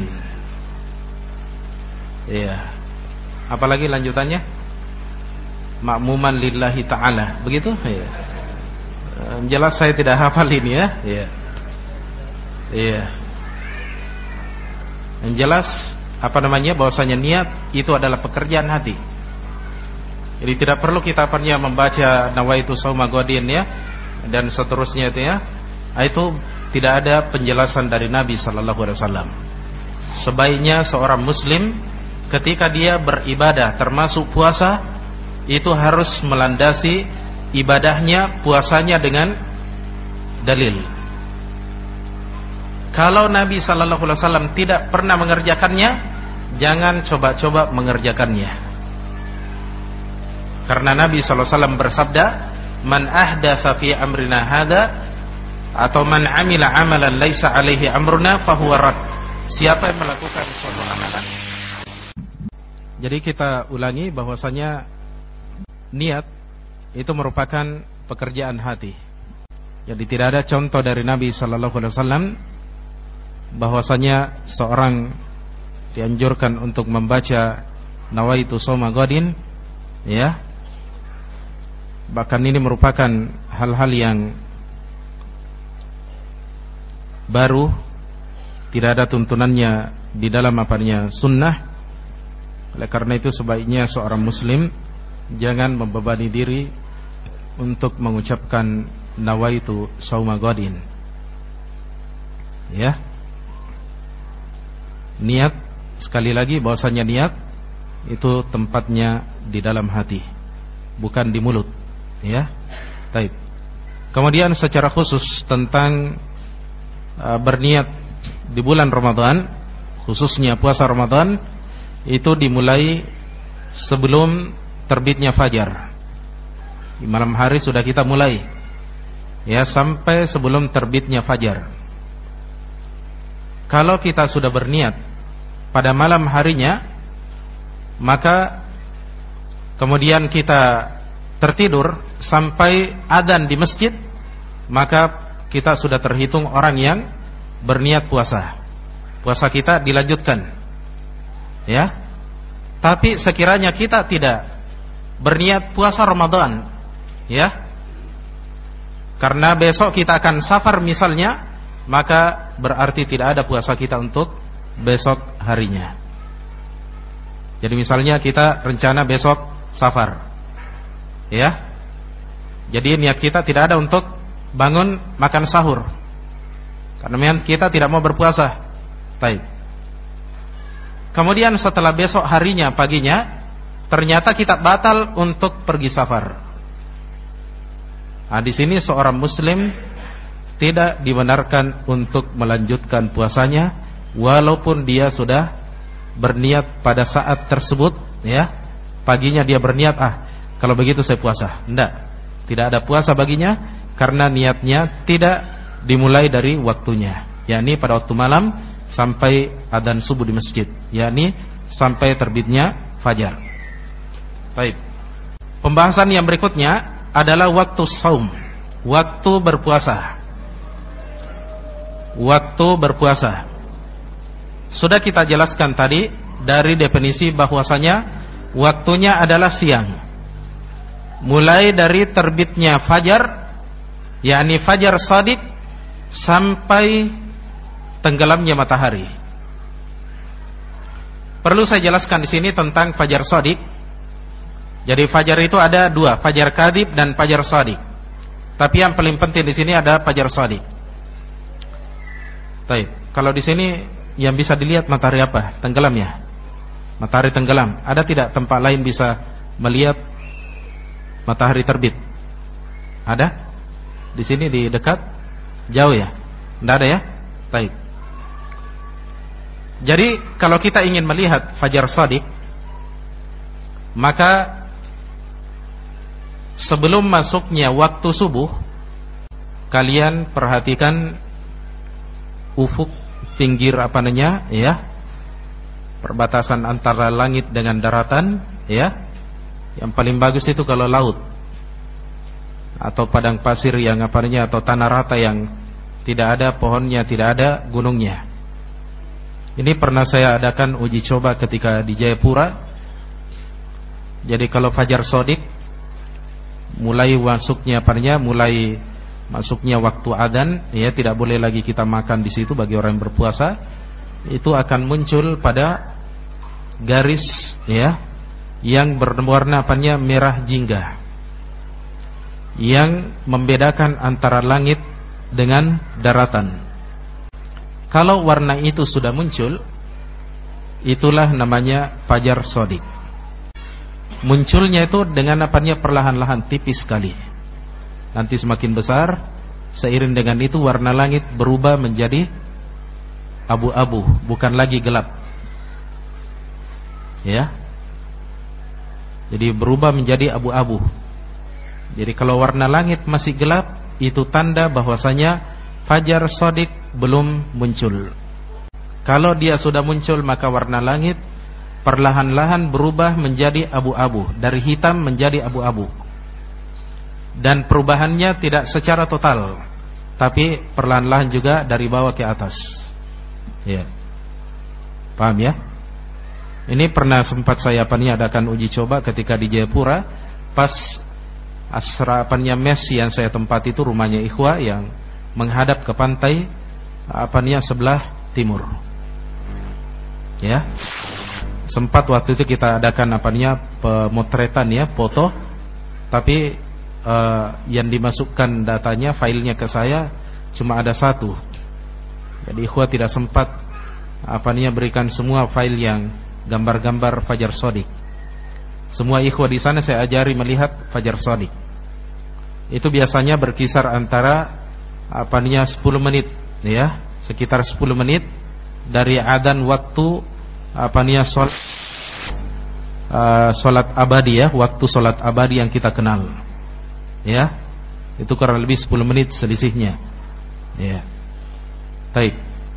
Iya. Apalagi lanjutannya? Ma'muman lillahi ta'ala. Begitu? Iya. Jelas saya tidak hafal ini ya. Iya. Iya. Yang jelas apa namanya bahwasanya niat itu adalah pekerjaan hati. Jadi tidak perlu kita pernah membaca nawaitu sauma godin ya dan seterusnya itu ya. Itu tidak ada penjelasan dari Nabi sallallahu alaihi wasallam. Sebaiknya seorang muslim ketika dia beribadah termasuk puasa itu harus melandasi ibadahnya, puasanya dengan dalil. Kalau Nabi sallallahu alaihi wasallam tidak pernah mengerjakannya, jangan coba-coba mengerjakannya. Karena Nabi sallallahu alaihi wasallam bersabda, "Man ahdatsa fi amrina hadza," atau "man amila amalan laisa alaihi amruna fahuwa rad." Siapa yang melakukan suatu amalan. Jadi kita ulangi bahwasanya niat itu merupakan pekerjaan hati. Jadi tidak ada contoh dari Nabi sallallahu alaihi wasallam bahwasanya seorang dianjurkan untuk membaca nawaitu shauma ghadin, ya. Bahkan ini merupakan hal-hal yang baru, tidak ada tuntunannya di dalam apanya sunnah. Oleh karena itu sebaiknya seorang muslim jangan membebani diri untuk mengucapkan nawaitu shauma ghadin. Ya. Niat, sekali lagi bahwasanya niat itu tempatnya di dalam hati, bukan di mulut, ya. Baik. Kemudian secara khusus tentang uh, berniat di bulan Ramadan, khususnya puasa Ramadan, itu dimulai sebelum terbitnya fajar. Di malam hari sudah kita mulai, ya, sampai sebelum terbitnya fajar. Kalau kita sudah berniat pada malam harinya, maka kemudian kita tertidur sampai adzan di masjid, maka kita sudah terhitung orang yang berniat puasa. Puasa kita dilanjutkan, ya. Tapi sekiranya kita tidak berniat puasa Ramadan, ya, karena besok kita akan safar misalnya, maka berarti tidak ada puasa kita untuk besok harinya. Jadi misalnya kita rencana besok safar, ya. Jadi niat kita tidak ada untuk bangun makan sahur, karena kita tidak mau berpuasa. Baik. Kemudian setelah besok harinya paginya, ternyata kita batal untuk pergi safar. Nah, di sini seorang muslim tidak dibenarkan untuk melanjutkan puasanya walaupun dia sudah berniat pada saat tersebut, ya. Paginya dia berniat, ah, kalau begitu saya puasa. Tidak, tidak ada puasa baginya karena niatnya tidak dimulai dari waktunya, yakni pada waktu malam sampai adzan subuh di masjid, yakni sampai terbitnya fajar. Baik. Pembahasan yang berikutnya adalah waktu saum, waktu berpuasa. Waktu berpuasa sudah kita jelaskan tadi dari definisi bahwasanya waktunya adalah siang. mulai dari terbitnya fajar, yakni fajar shadiq, sampai tenggelamnya matahari. Perlu saya jelaskan di sini tentang fajar shadiq. Jadi fajar itu ada dua, fajar kadhib dan fajar shadiq. Tapi yang paling penting di sini ada fajar shadiq. Baik, kalau di sini yang bisa dilihat matahari apa? Tenggelam ya. Matahari tenggelam. Ada tidak tempat lain bisa melihat matahari terbit? Ada? Di sini di dekat? Jauh ya? Tidak ada ya? Baik. Jadi kalau kita ingin melihat fajar shadiq, maka sebelum masuknya waktu subuh, kalian perhatikan ufuk pinggir apa namanya, ya, perbatasan antara langit dengan daratan, ya. Yang paling bagus itu kalau laut atau padang pasir yang apa namanya, atau tanah rata yang tidak ada pohonnya, tidak ada gunungnya. Ini pernah saya adakan uji coba ketika di Jayapura. Jadi kalau fajar shadiq, mulai masuknya apanya, mulai masuknya waktu adzan, ya, tidak boleh lagi kita makan di situ bagi orang yang berpuasa. Itu akan muncul pada garis, ya, yang berwarna apanya, merah jingga, yang membedakan antara langit dengan daratan. Kalau warna itu sudah muncul, itulah namanya fajar shadiq. Munculnya itu dengan apanya, perlahan-lahan, tipis sekali. Nanti semakin besar, seiring dengan itu warna langit berubah menjadi abu-abu, bukan lagi gelap. Ya. Jadi berubah menjadi abu-abu. Jadi kalau warna langit masih gelap, itu tanda bahwasanya fajar shadiq belum muncul. Kalau dia sudah muncul, maka warna langit perlahan-lahan berubah menjadi abu-abu, dari hitam menjadi abu-abu. Dan perubahannya tidak secara total, tapi perlahan-lahan juga dari bawah ke atas. Ya. Paham ya? Ini pernah sempat saya apa nih adakan uji coba ketika di Jayapura, pas asrapannya mes yang saya tempat itu rumahnya ikhwah yang menghadap ke pantai apa nih sebelah timur. Ya. Sempat waktu itu kita adakan apa nih pemotretan ya, foto, tapi uh, yang dimasukkan datanya, filenya ke saya cuma ada satu. Jadi ikhwah tidak sempat apa nih berikan semua file yang gambar-gambar fajar shadiq. Semua ikhwah di sana saya ajari melihat fajar shadiq. Itu biasanya berkisar antara apa nih sepuluh menit, ya, sekitar sepuluh menit dari adzan waktu apa nih salat uh, salat abadi ya, waktu salat abadi yang kita kenal. Ya. Itu kurang lebih sepuluh menit selisihnya. Ya. Baik.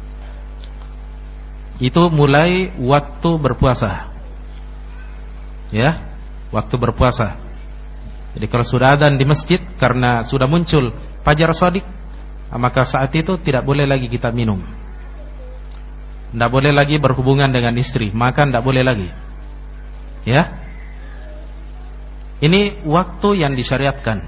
Itu mulai waktu berpuasa. Ya, waktu berpuasa. Jadi kalau sudah adzan di masjid karena sudah muncul fajar shadiq, maka saat itu tidak boleh lagi kita minum. Tidak boleh lagi berhubungan dengan istri, makan tidak boleh lagi. Ya. Ini waktu yang disyariatkan.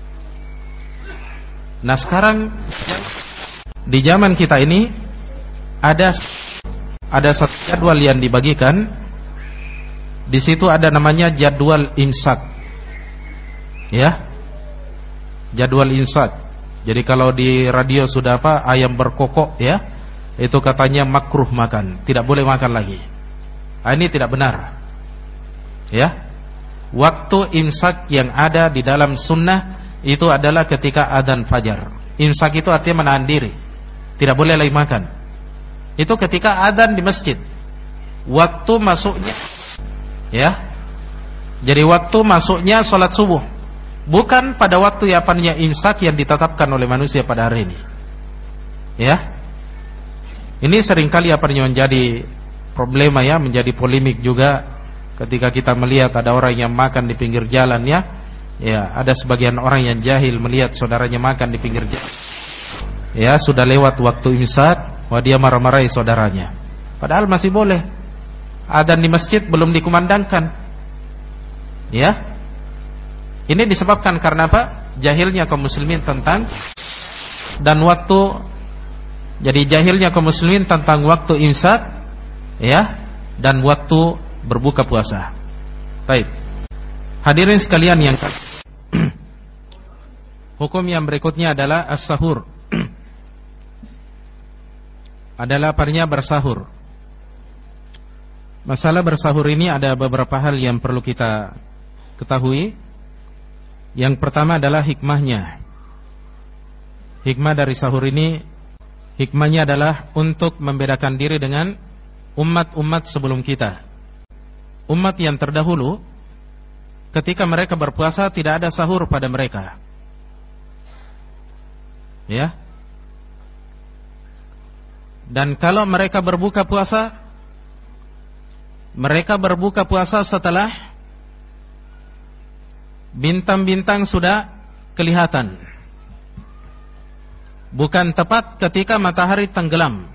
Nah sekarang di zaman kita ini ada ada satu jadwal yang dibagikan. Di situ ada namanya jadwal imsak. Ya. Jadwal imsak. Jadi kalau di radio sudah apa, ayam berkokok ya, itu katanya makruh makan, tidak boleh makan lagi. Nah, ini tidak benar. Ya. Waktu imsak yang ada di dalam sunnah itu adalah ketika adzan fajar. Imsak itu artinya menahan diri, tidak boleh lagi makan. Itu ketika adzan di masjid. Waktu masuknya, ya. Jadi waktu masuknya salat subuh, bukan pada waktu ya apanya imsak yang ditetapkan oleh manusia pada hari ini. Ya. Ini seringkali apa yang menjadi problema ya, menjadi polemik juga ketika kita melihat ada orang yang makan di pinggir jalan ya. Ya, ada sebagian orang yang jahil melihat saudaranya makan di pinggir jalan. Ya, sudah lewat waktu imsak, wah dia marah-marahi saudaranya. Padahal masih boleh. Adzan di masjid belum dikumandangkan. Ya. Ini disebabkan karena apa? Jahilnya kaum muslimin tentang dan waktu. Jadi jahilnya kaum muslimin tentang waktu imsak, ya, dan waktu berbuka puasa. Baik. Hadirin sekalian yang hukum yang berikutnya adalah as-sahur. Adalah apanya bersahur. Masalah bersahur ini ada beberapa hal yang perlu kita ketahui. Yang pertama adalah hikmahnya. Hikmah dari sahur ini, hikmahnya adalah untuk membedakan diri dengan umat-umat sebelum kita. Umat yang terdahulu, ketika mereka berpuasa tidak ada sahur pada mereka. Ya. Dan kalau mereka berbuka puasa, mereka berbuka puasa setelah bintang-bintang sudah kelihatan, bukan tepat ketika matahari tenggelam.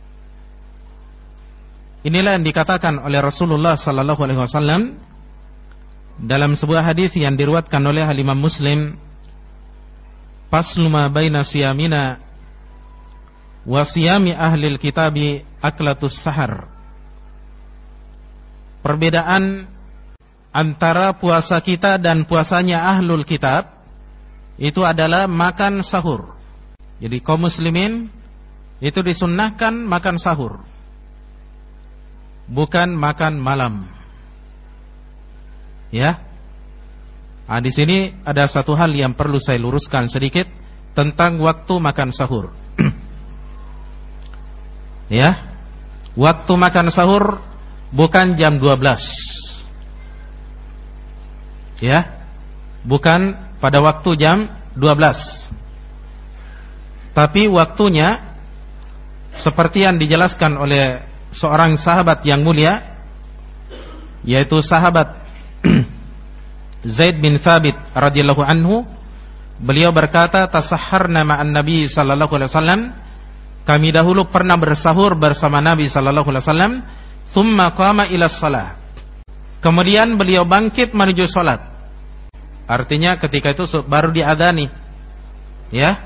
Inilah yang dikatakan oleh Rasulullah sallallahu alaihi wasallam dalam sebuah hadis yang diriwayatkan oleh Imam Muslim, "Faslu ma baina siyamina wa siyami ahlil kitabi aklatus sahar." Perbedaan antara puasa kita dan puasanya ahlul kitab itu adalah makan sahur. Jadi kaum muslimin itu disunnahkan makan sahur, bukan makan malam. Ya. Nah, di sini ada satu hal yang perlu saya luruskan sedikit tentang waktu makan sahur. Ya. Waktu makan sahur bukan jam dua belas. Ya, bukan pada waktu jam dua belas. Tapi waktunya seperti yang dijelaskan oleh seorang sahabat yang mulia, yaitu sahabat Zaid bin Thabit radhiyallahu anhu. Beliau berkata, "Tasahharna ma'an Nabi sallallahu alaihi wasallam." Kami dahulu pernah bersahur bersama Nabi sallallahu alaihi wasallam, "Tsumma qama ila shalah." Kemudian beliau bangkit menuju salat. Artinya ketika itu baru diadzani. Ya.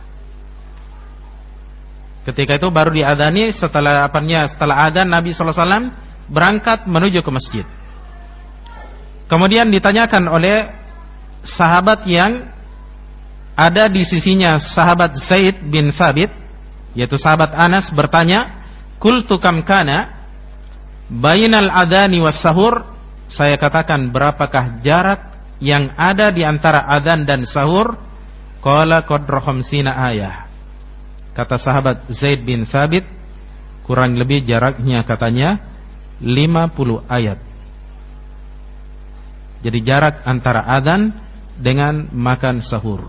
Ketika itu baru diadzani, setelah apanya? Setelah adzan Nabi sallallahu alaihi wasallam berangkat menuju ke masjid. Kemudian ditanyakan oleh sahabat yang ada di sisinya, sahabat Zaid bin Thabit, yaitu sahabat Anas, bertanya, "Qultu kam kana bainal adzani was sahur?" Saya katakan, berapakah jarak yang ada di antara adzan dan sahur? Qala qadra khamsina ayah. Kata sahabat Zaid bin Thabit, kurang lebih jaraknya katanya lima puluh ayat. Jadi jarak antara adzan dengan makan sahur.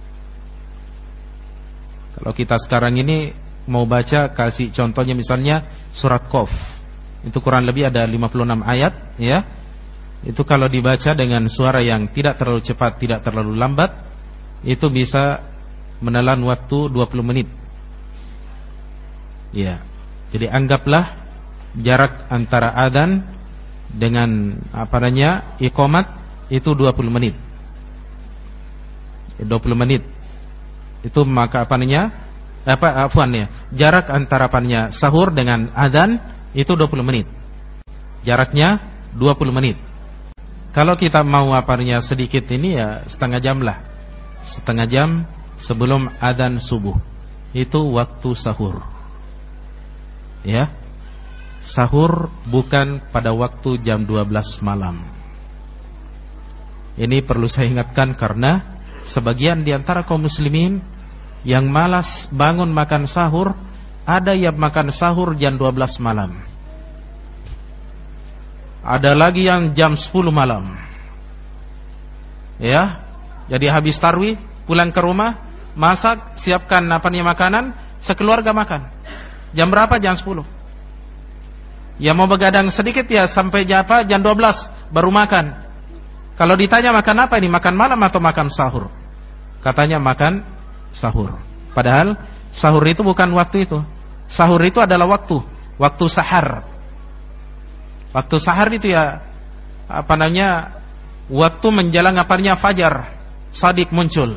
Kalau kita sekarang ini mau baca, kasih contohnya misalnya surat Qaf, itu kurang lebih ada lima puluh enam ayat, ya. Itu kalau dibaca dengan suara yang tidak terlalu cepat, tidak terlalu lambat, itu bisa menelan waktu dua puluh menit. Ya. Jadi anggaplah jarak antara adzan dengan apa namanya iqamat itu dua puluh menit. dua puluh menit. Itu maka apa namanya? Apa afwan ya? Jarak antara apanya sahur dengan adzan itu dua puluh menit. Jaraknya dua puluh menit. Kalau kita mau apanya sedikit ini ya setengah jam lah. Setengah jam sebelum adzan subuh. Itu waktu sahur. Ya. Sahur bukan pada waktu jam dua belas malam. Ini perlu saya ingatkan karena sebagian di antara kaum muslimin yang malas bangun makan sahur, ada yang makan sahur jam dua belas malam. Ada lagi yang jam sepuluh malam. Ya. Jadi habis tarawih pulang ke rumah, masak, siapkan apanya makanan, sekeluarga makan. Jam berapa? Jam sepuluh. Ya mau begadang sedikit ya sampai jam apa? Jam dua belas baru makan. Kalau ditanya makan apa ini? Makan malam atau makan sahur? Katanya makan sahur. Padahal sahur itu bukan waktu itu. Sahur itu adalah waktu, waktu sahar. Waktu sahar itu ya apa namanya? waktu menjelang apanya fajar Shadiq muncul.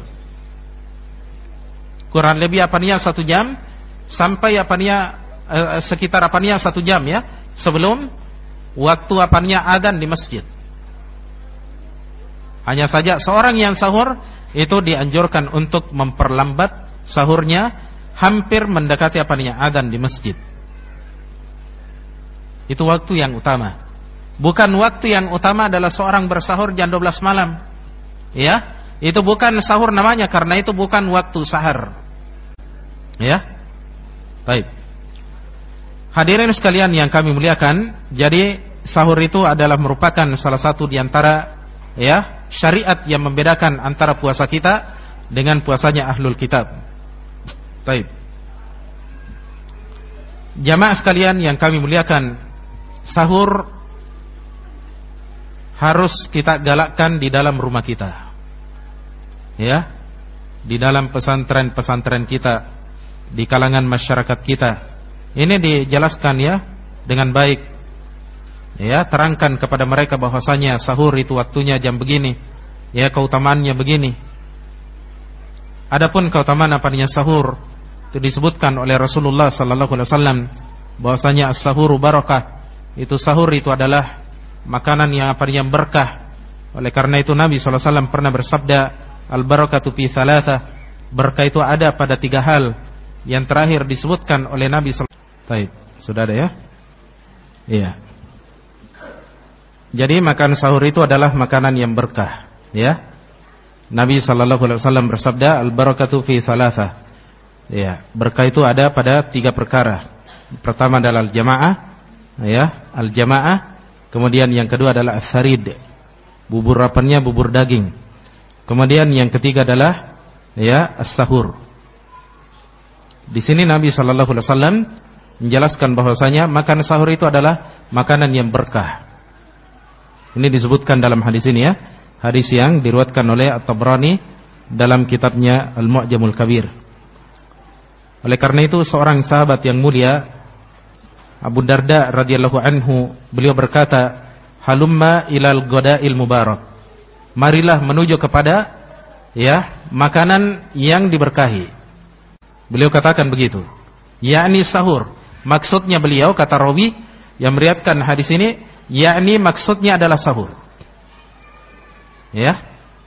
Kurang lebih apanya satu jam sampai apanya eh, sekitar apanya satu jam ya sebelum waktu apanya adzan di masjid. Hanya saja seorang yang sahur itu dianjurkan untuk memperlambat sahurnya hampir mendekati apanya adzan di masjid. Itu waktu yang utama. Bukan waktu yang utama adalah seorang bersahur jam dua belas malam. Ya, itu bukan sahur namanya karena itu bukan waktu sahar. Ya. Baik. Hadirin sekalian yang kami muliakan, jadi sahur itu adalah merupakan salah satu di antara ya, syariat yang membedakan antara puasa kita dengan puasanya ahlul kitab. Baik. Jamaah sekalian yang kami muliakan, sahur harus kita galakkan di dalam rumah kita. Ya. Di dalam pesantren-pesantren kita, di kalangan masyarakat kita. Ini dijelaskan ya dengan baik. Ya, terangkan kepada mereka bahwasanya sahur itu waktunya jam begini. Ya, keutamaannya begini. Adapun keutamaan apanya sahur itu disebutkan oleh Rasulullah sallallahu alaihi wasallam bahwasanya as-sahuru barakah. Itu sahur itu adalah makanan yang apa yang berkah. Oleh karena itu Nabi sallallahu alaihi wasallam pernah bersabda, al-barakatu fi tsalatsa. Berkah itu ada pada tiga hal. Yang terakhir disebutkan oleh Nabi sallallahu alaihi wasallam. Baik, sudah ada ya? Iya. Jadi makan sahur itu adalah makanan yang berkah, ya. Nabi sallallahu alaihi wasallam bersabda, al-barakatu fi tsalatsa. Ya, berkah itu ada pada tiga perkara. Pertama adalah al-jamaah, ya, al-jamaah. Kemudian yang kedua adalah as-sarid. Bubur rapannya bubur daging. Kemudian yang ketiga adalah ya, as-sahur. Di sini Nabi sallallahu alaihi wasallam menjelaskan bahwasanya makan sahur itu adalah makanan yang berkah. Ini disebutkan dalam hadis ini ya, hadis yang diriwayatkan oleh At-Tabrani dalam kitabnya Al-Mu'jamul Kabir. Oleh karena itu seorang sahabat yang mulia Abu Darda radhiyallahu anhu, beliau berkata, "Halumma ilal ghadail mubarak." Marilah menuju kepada ya, makanan yang diberkahi. Beliau katakan begitu, yakni sahur. Maksudnya beliau, kata rawi yang meriwayatkan hadis ini, yakni maksudnya adalah sahur. Ya.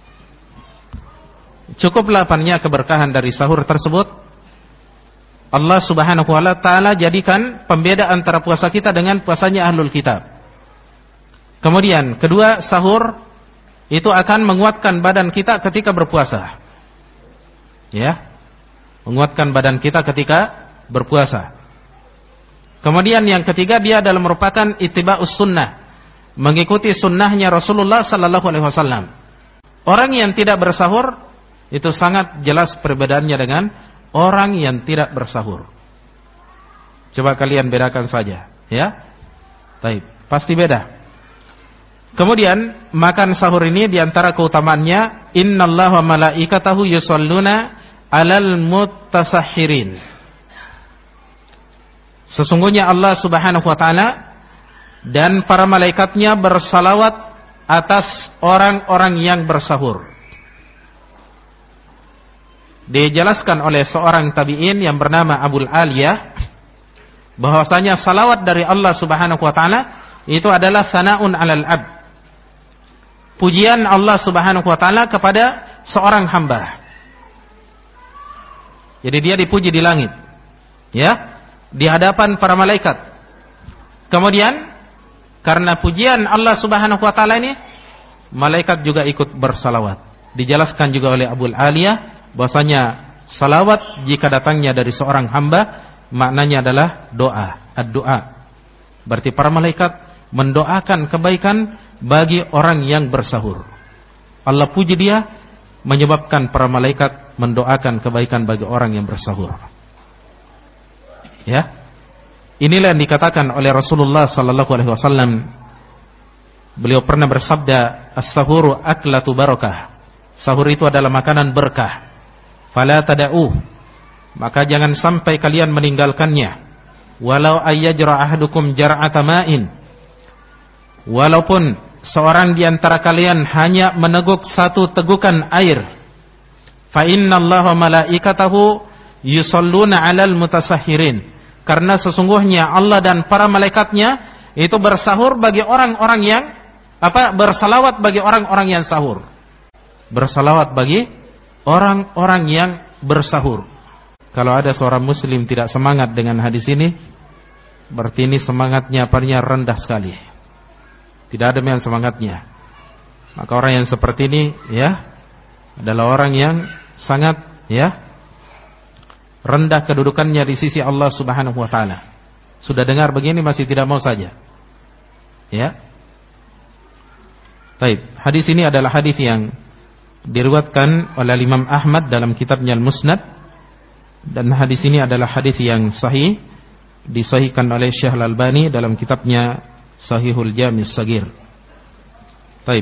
Cukuplah apanya keberkahan dari sahur tersebut. Allah Subhanahu wa taala jadikan pembeda antara puasa kita dengan puasanya ahlul kitab. Kemudian kedua, sahur itu akan menguatkan badan kita ketika berpuasa. Ya. Menguatkan badan kita ketika berpuasa. Kemudian yang ketiga, dia adalah merupakan ittiba'us sunnah, mengikuti sunnahnya Rasulullah sallallahu alaihi wasallam. Orang yang tidak bersahur itu sangat jelas perbedaannya dengan orang yang tidak bersahur. Coba kalian bedakan saja, ya. Baik, pasti beda. Kemudian makan sahur ini diantara keutamaannya, innallaha malaikatahu yusholluna alal mutasahhirin. Sesungguhnya Allah Subhanahu wa taala dan para malaikatnya bersalawat atas orang-orang yang bersahur. Dijelaskan oleh seorang tabi'in yang bernama Abul Aliyah bahwasanya salawat dari Allah Subhanahu wa taala itu adalah sana'un 'alal 'abd. Pujian Allah Subhanahu wa taala kepada seorang hamba. Jadi dia dipuji di langit, ya, di hadapan para malaikat. Kemudian karena pujian Allah Subhanahu wa taala ini, malaikat juga ikut bersalawat. Dijelaskan juga oleh Abul Aliyah bahwasanya salawat jika datangnya dari seorang hamba maknanya adalah doa, ad-doa. Berarti para malaikat mendoakan kebaikan bagi orang yang bersahur. Allah puji dia menyebabkan para malaikat mendoakan kebaikan bagi orang yang bersahur. Ya. Inilah yang dikatakan oleh Rasulullah sallallahu alaihi wasallam. Beliau pernah bersabda, "As-sahuru aklatu barakah." Sahur itu adalah makanan berkah. Fala tada'u. Maka jangan sampai kalian meninggalkannya. Walau ayyajra ahadukum jar'ata ma'in. Walaupun seorang di antara kalian hanya meneguk satu tegukan air, fa innallaha malaikatahu yusalluna 'alal mutasahhirin, karena sesungguhnya Allah dan para malaikatnya itu bersahur bagi orang-orang yang apa bersalawat bagi orang-orang yang sahur. Bersalawat bagi orang-orang yang bersahur. Kalau ada seorang muslim tidak semangat dengan hadis ini, berarti ini semangatnya apanya rendah sekali. Tidak ada yang semangatnya. Maka orang yang seperti ini ya adalah orang yang sangat ya rendah kedudukannya di sisi Allah Subhanahu wa taala. Sudah dengar begini masih tidak mau saja. Ya. Baik, hadis ini adalah hadis yang diriwayatkan oleh Imam Ahmad dalam kitabnya Al-Musnad, dan hadis ini adalah hadis yang sahih, disahihkan oleh Syekh Al-Albani dalam kitabnya Sahihul Jami' Shagir. Baik.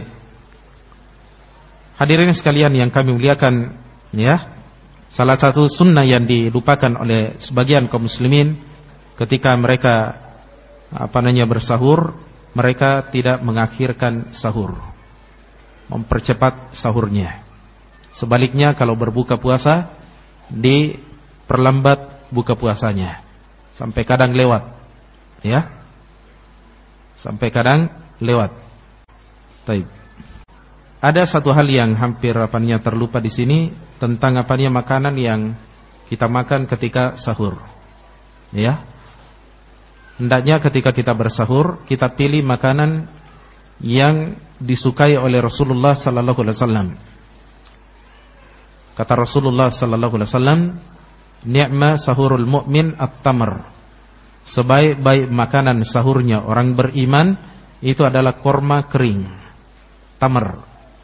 Hadirin sekalian yang kami muliakan, ya. Salah satu sunnah yang dilupakan oleh sebagian kaum muslimin ketika mereka apa namanya bersahur, mereka tidak mengakhirkan sahur, mempercepat sahurnya. Sebaliknya kalau berbuka puasa, diperlambat buka puasanya sampai kadang lewat, ya. Sampai kadang lewat. Baik. Ada satu hal yang hampir apanya terlupa di sini tentang apanya makanan yang kita makan ketika sahur. Ya. Hendaknya ketika kita bersahur kita pilih makanan yang disukai oleh Rasulullah sallallahu alaihi wasallam. Kata Rasulullah sallallahu alaihi wasallam, "Ni'ma sahurul mu'min at-tamr." Sebaik-baik makanan sahurnya orang beriman itu adalah korma kering, tamar.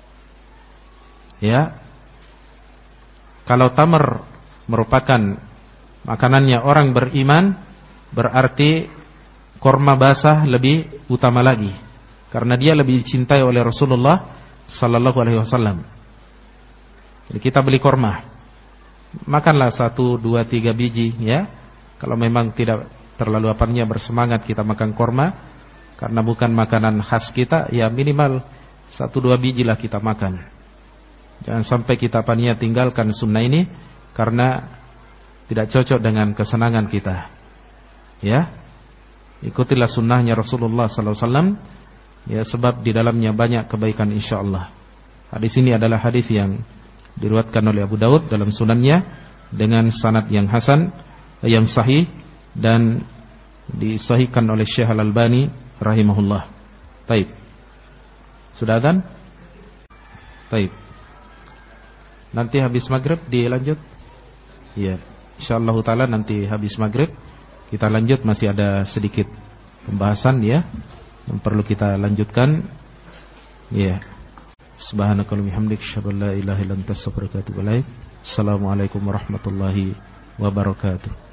Ya. Kalau tamar merupakan makanannya orang beriman, berarti korma basah lebih utama lagi, karena dia lebih dicintai oleh Rasulullah sallallahu alaihi wasallam. Jadi kita beli korma, makanlah satu, dua, tiga biji, ya. Kalau memang tidak terlalu apanya bersemangat kita makan korma, karena bukan makanan khas kita, ya minimal satu dua biji lah kita makan. Jangan sampai kita apanya tinggalkan sunnah ini karena tidak cocok dengan kesenangan kita. Ya, ikutilah sunnahnya Rasulullah sallallahu alaihi wasallam, ya, sebab di dalamnya banyak kebaikan insyaallah. Hadis ini adalah hadis yang diriwayatkan oleh Abu Daud dalam sunannya dengan sanad yang hasan, yang sahih, dan disahihkan oleh Syekh Al-Albani rahimahullah. Taib. Sudah adzan? Taib. Nanti habis maghrib dilanjut? Iya, insyaallah taala nanti habis maghrib kita lanjut, masih ada sedikit pembahasan ya yang perlu kita lanjutkan. Ya. Subhanakallahumma hamdika asyhadu an la ilaha illa anta astaghfiruka wa atubu ilaik. Assalamualaikum warahmatullahi wabarakatuh.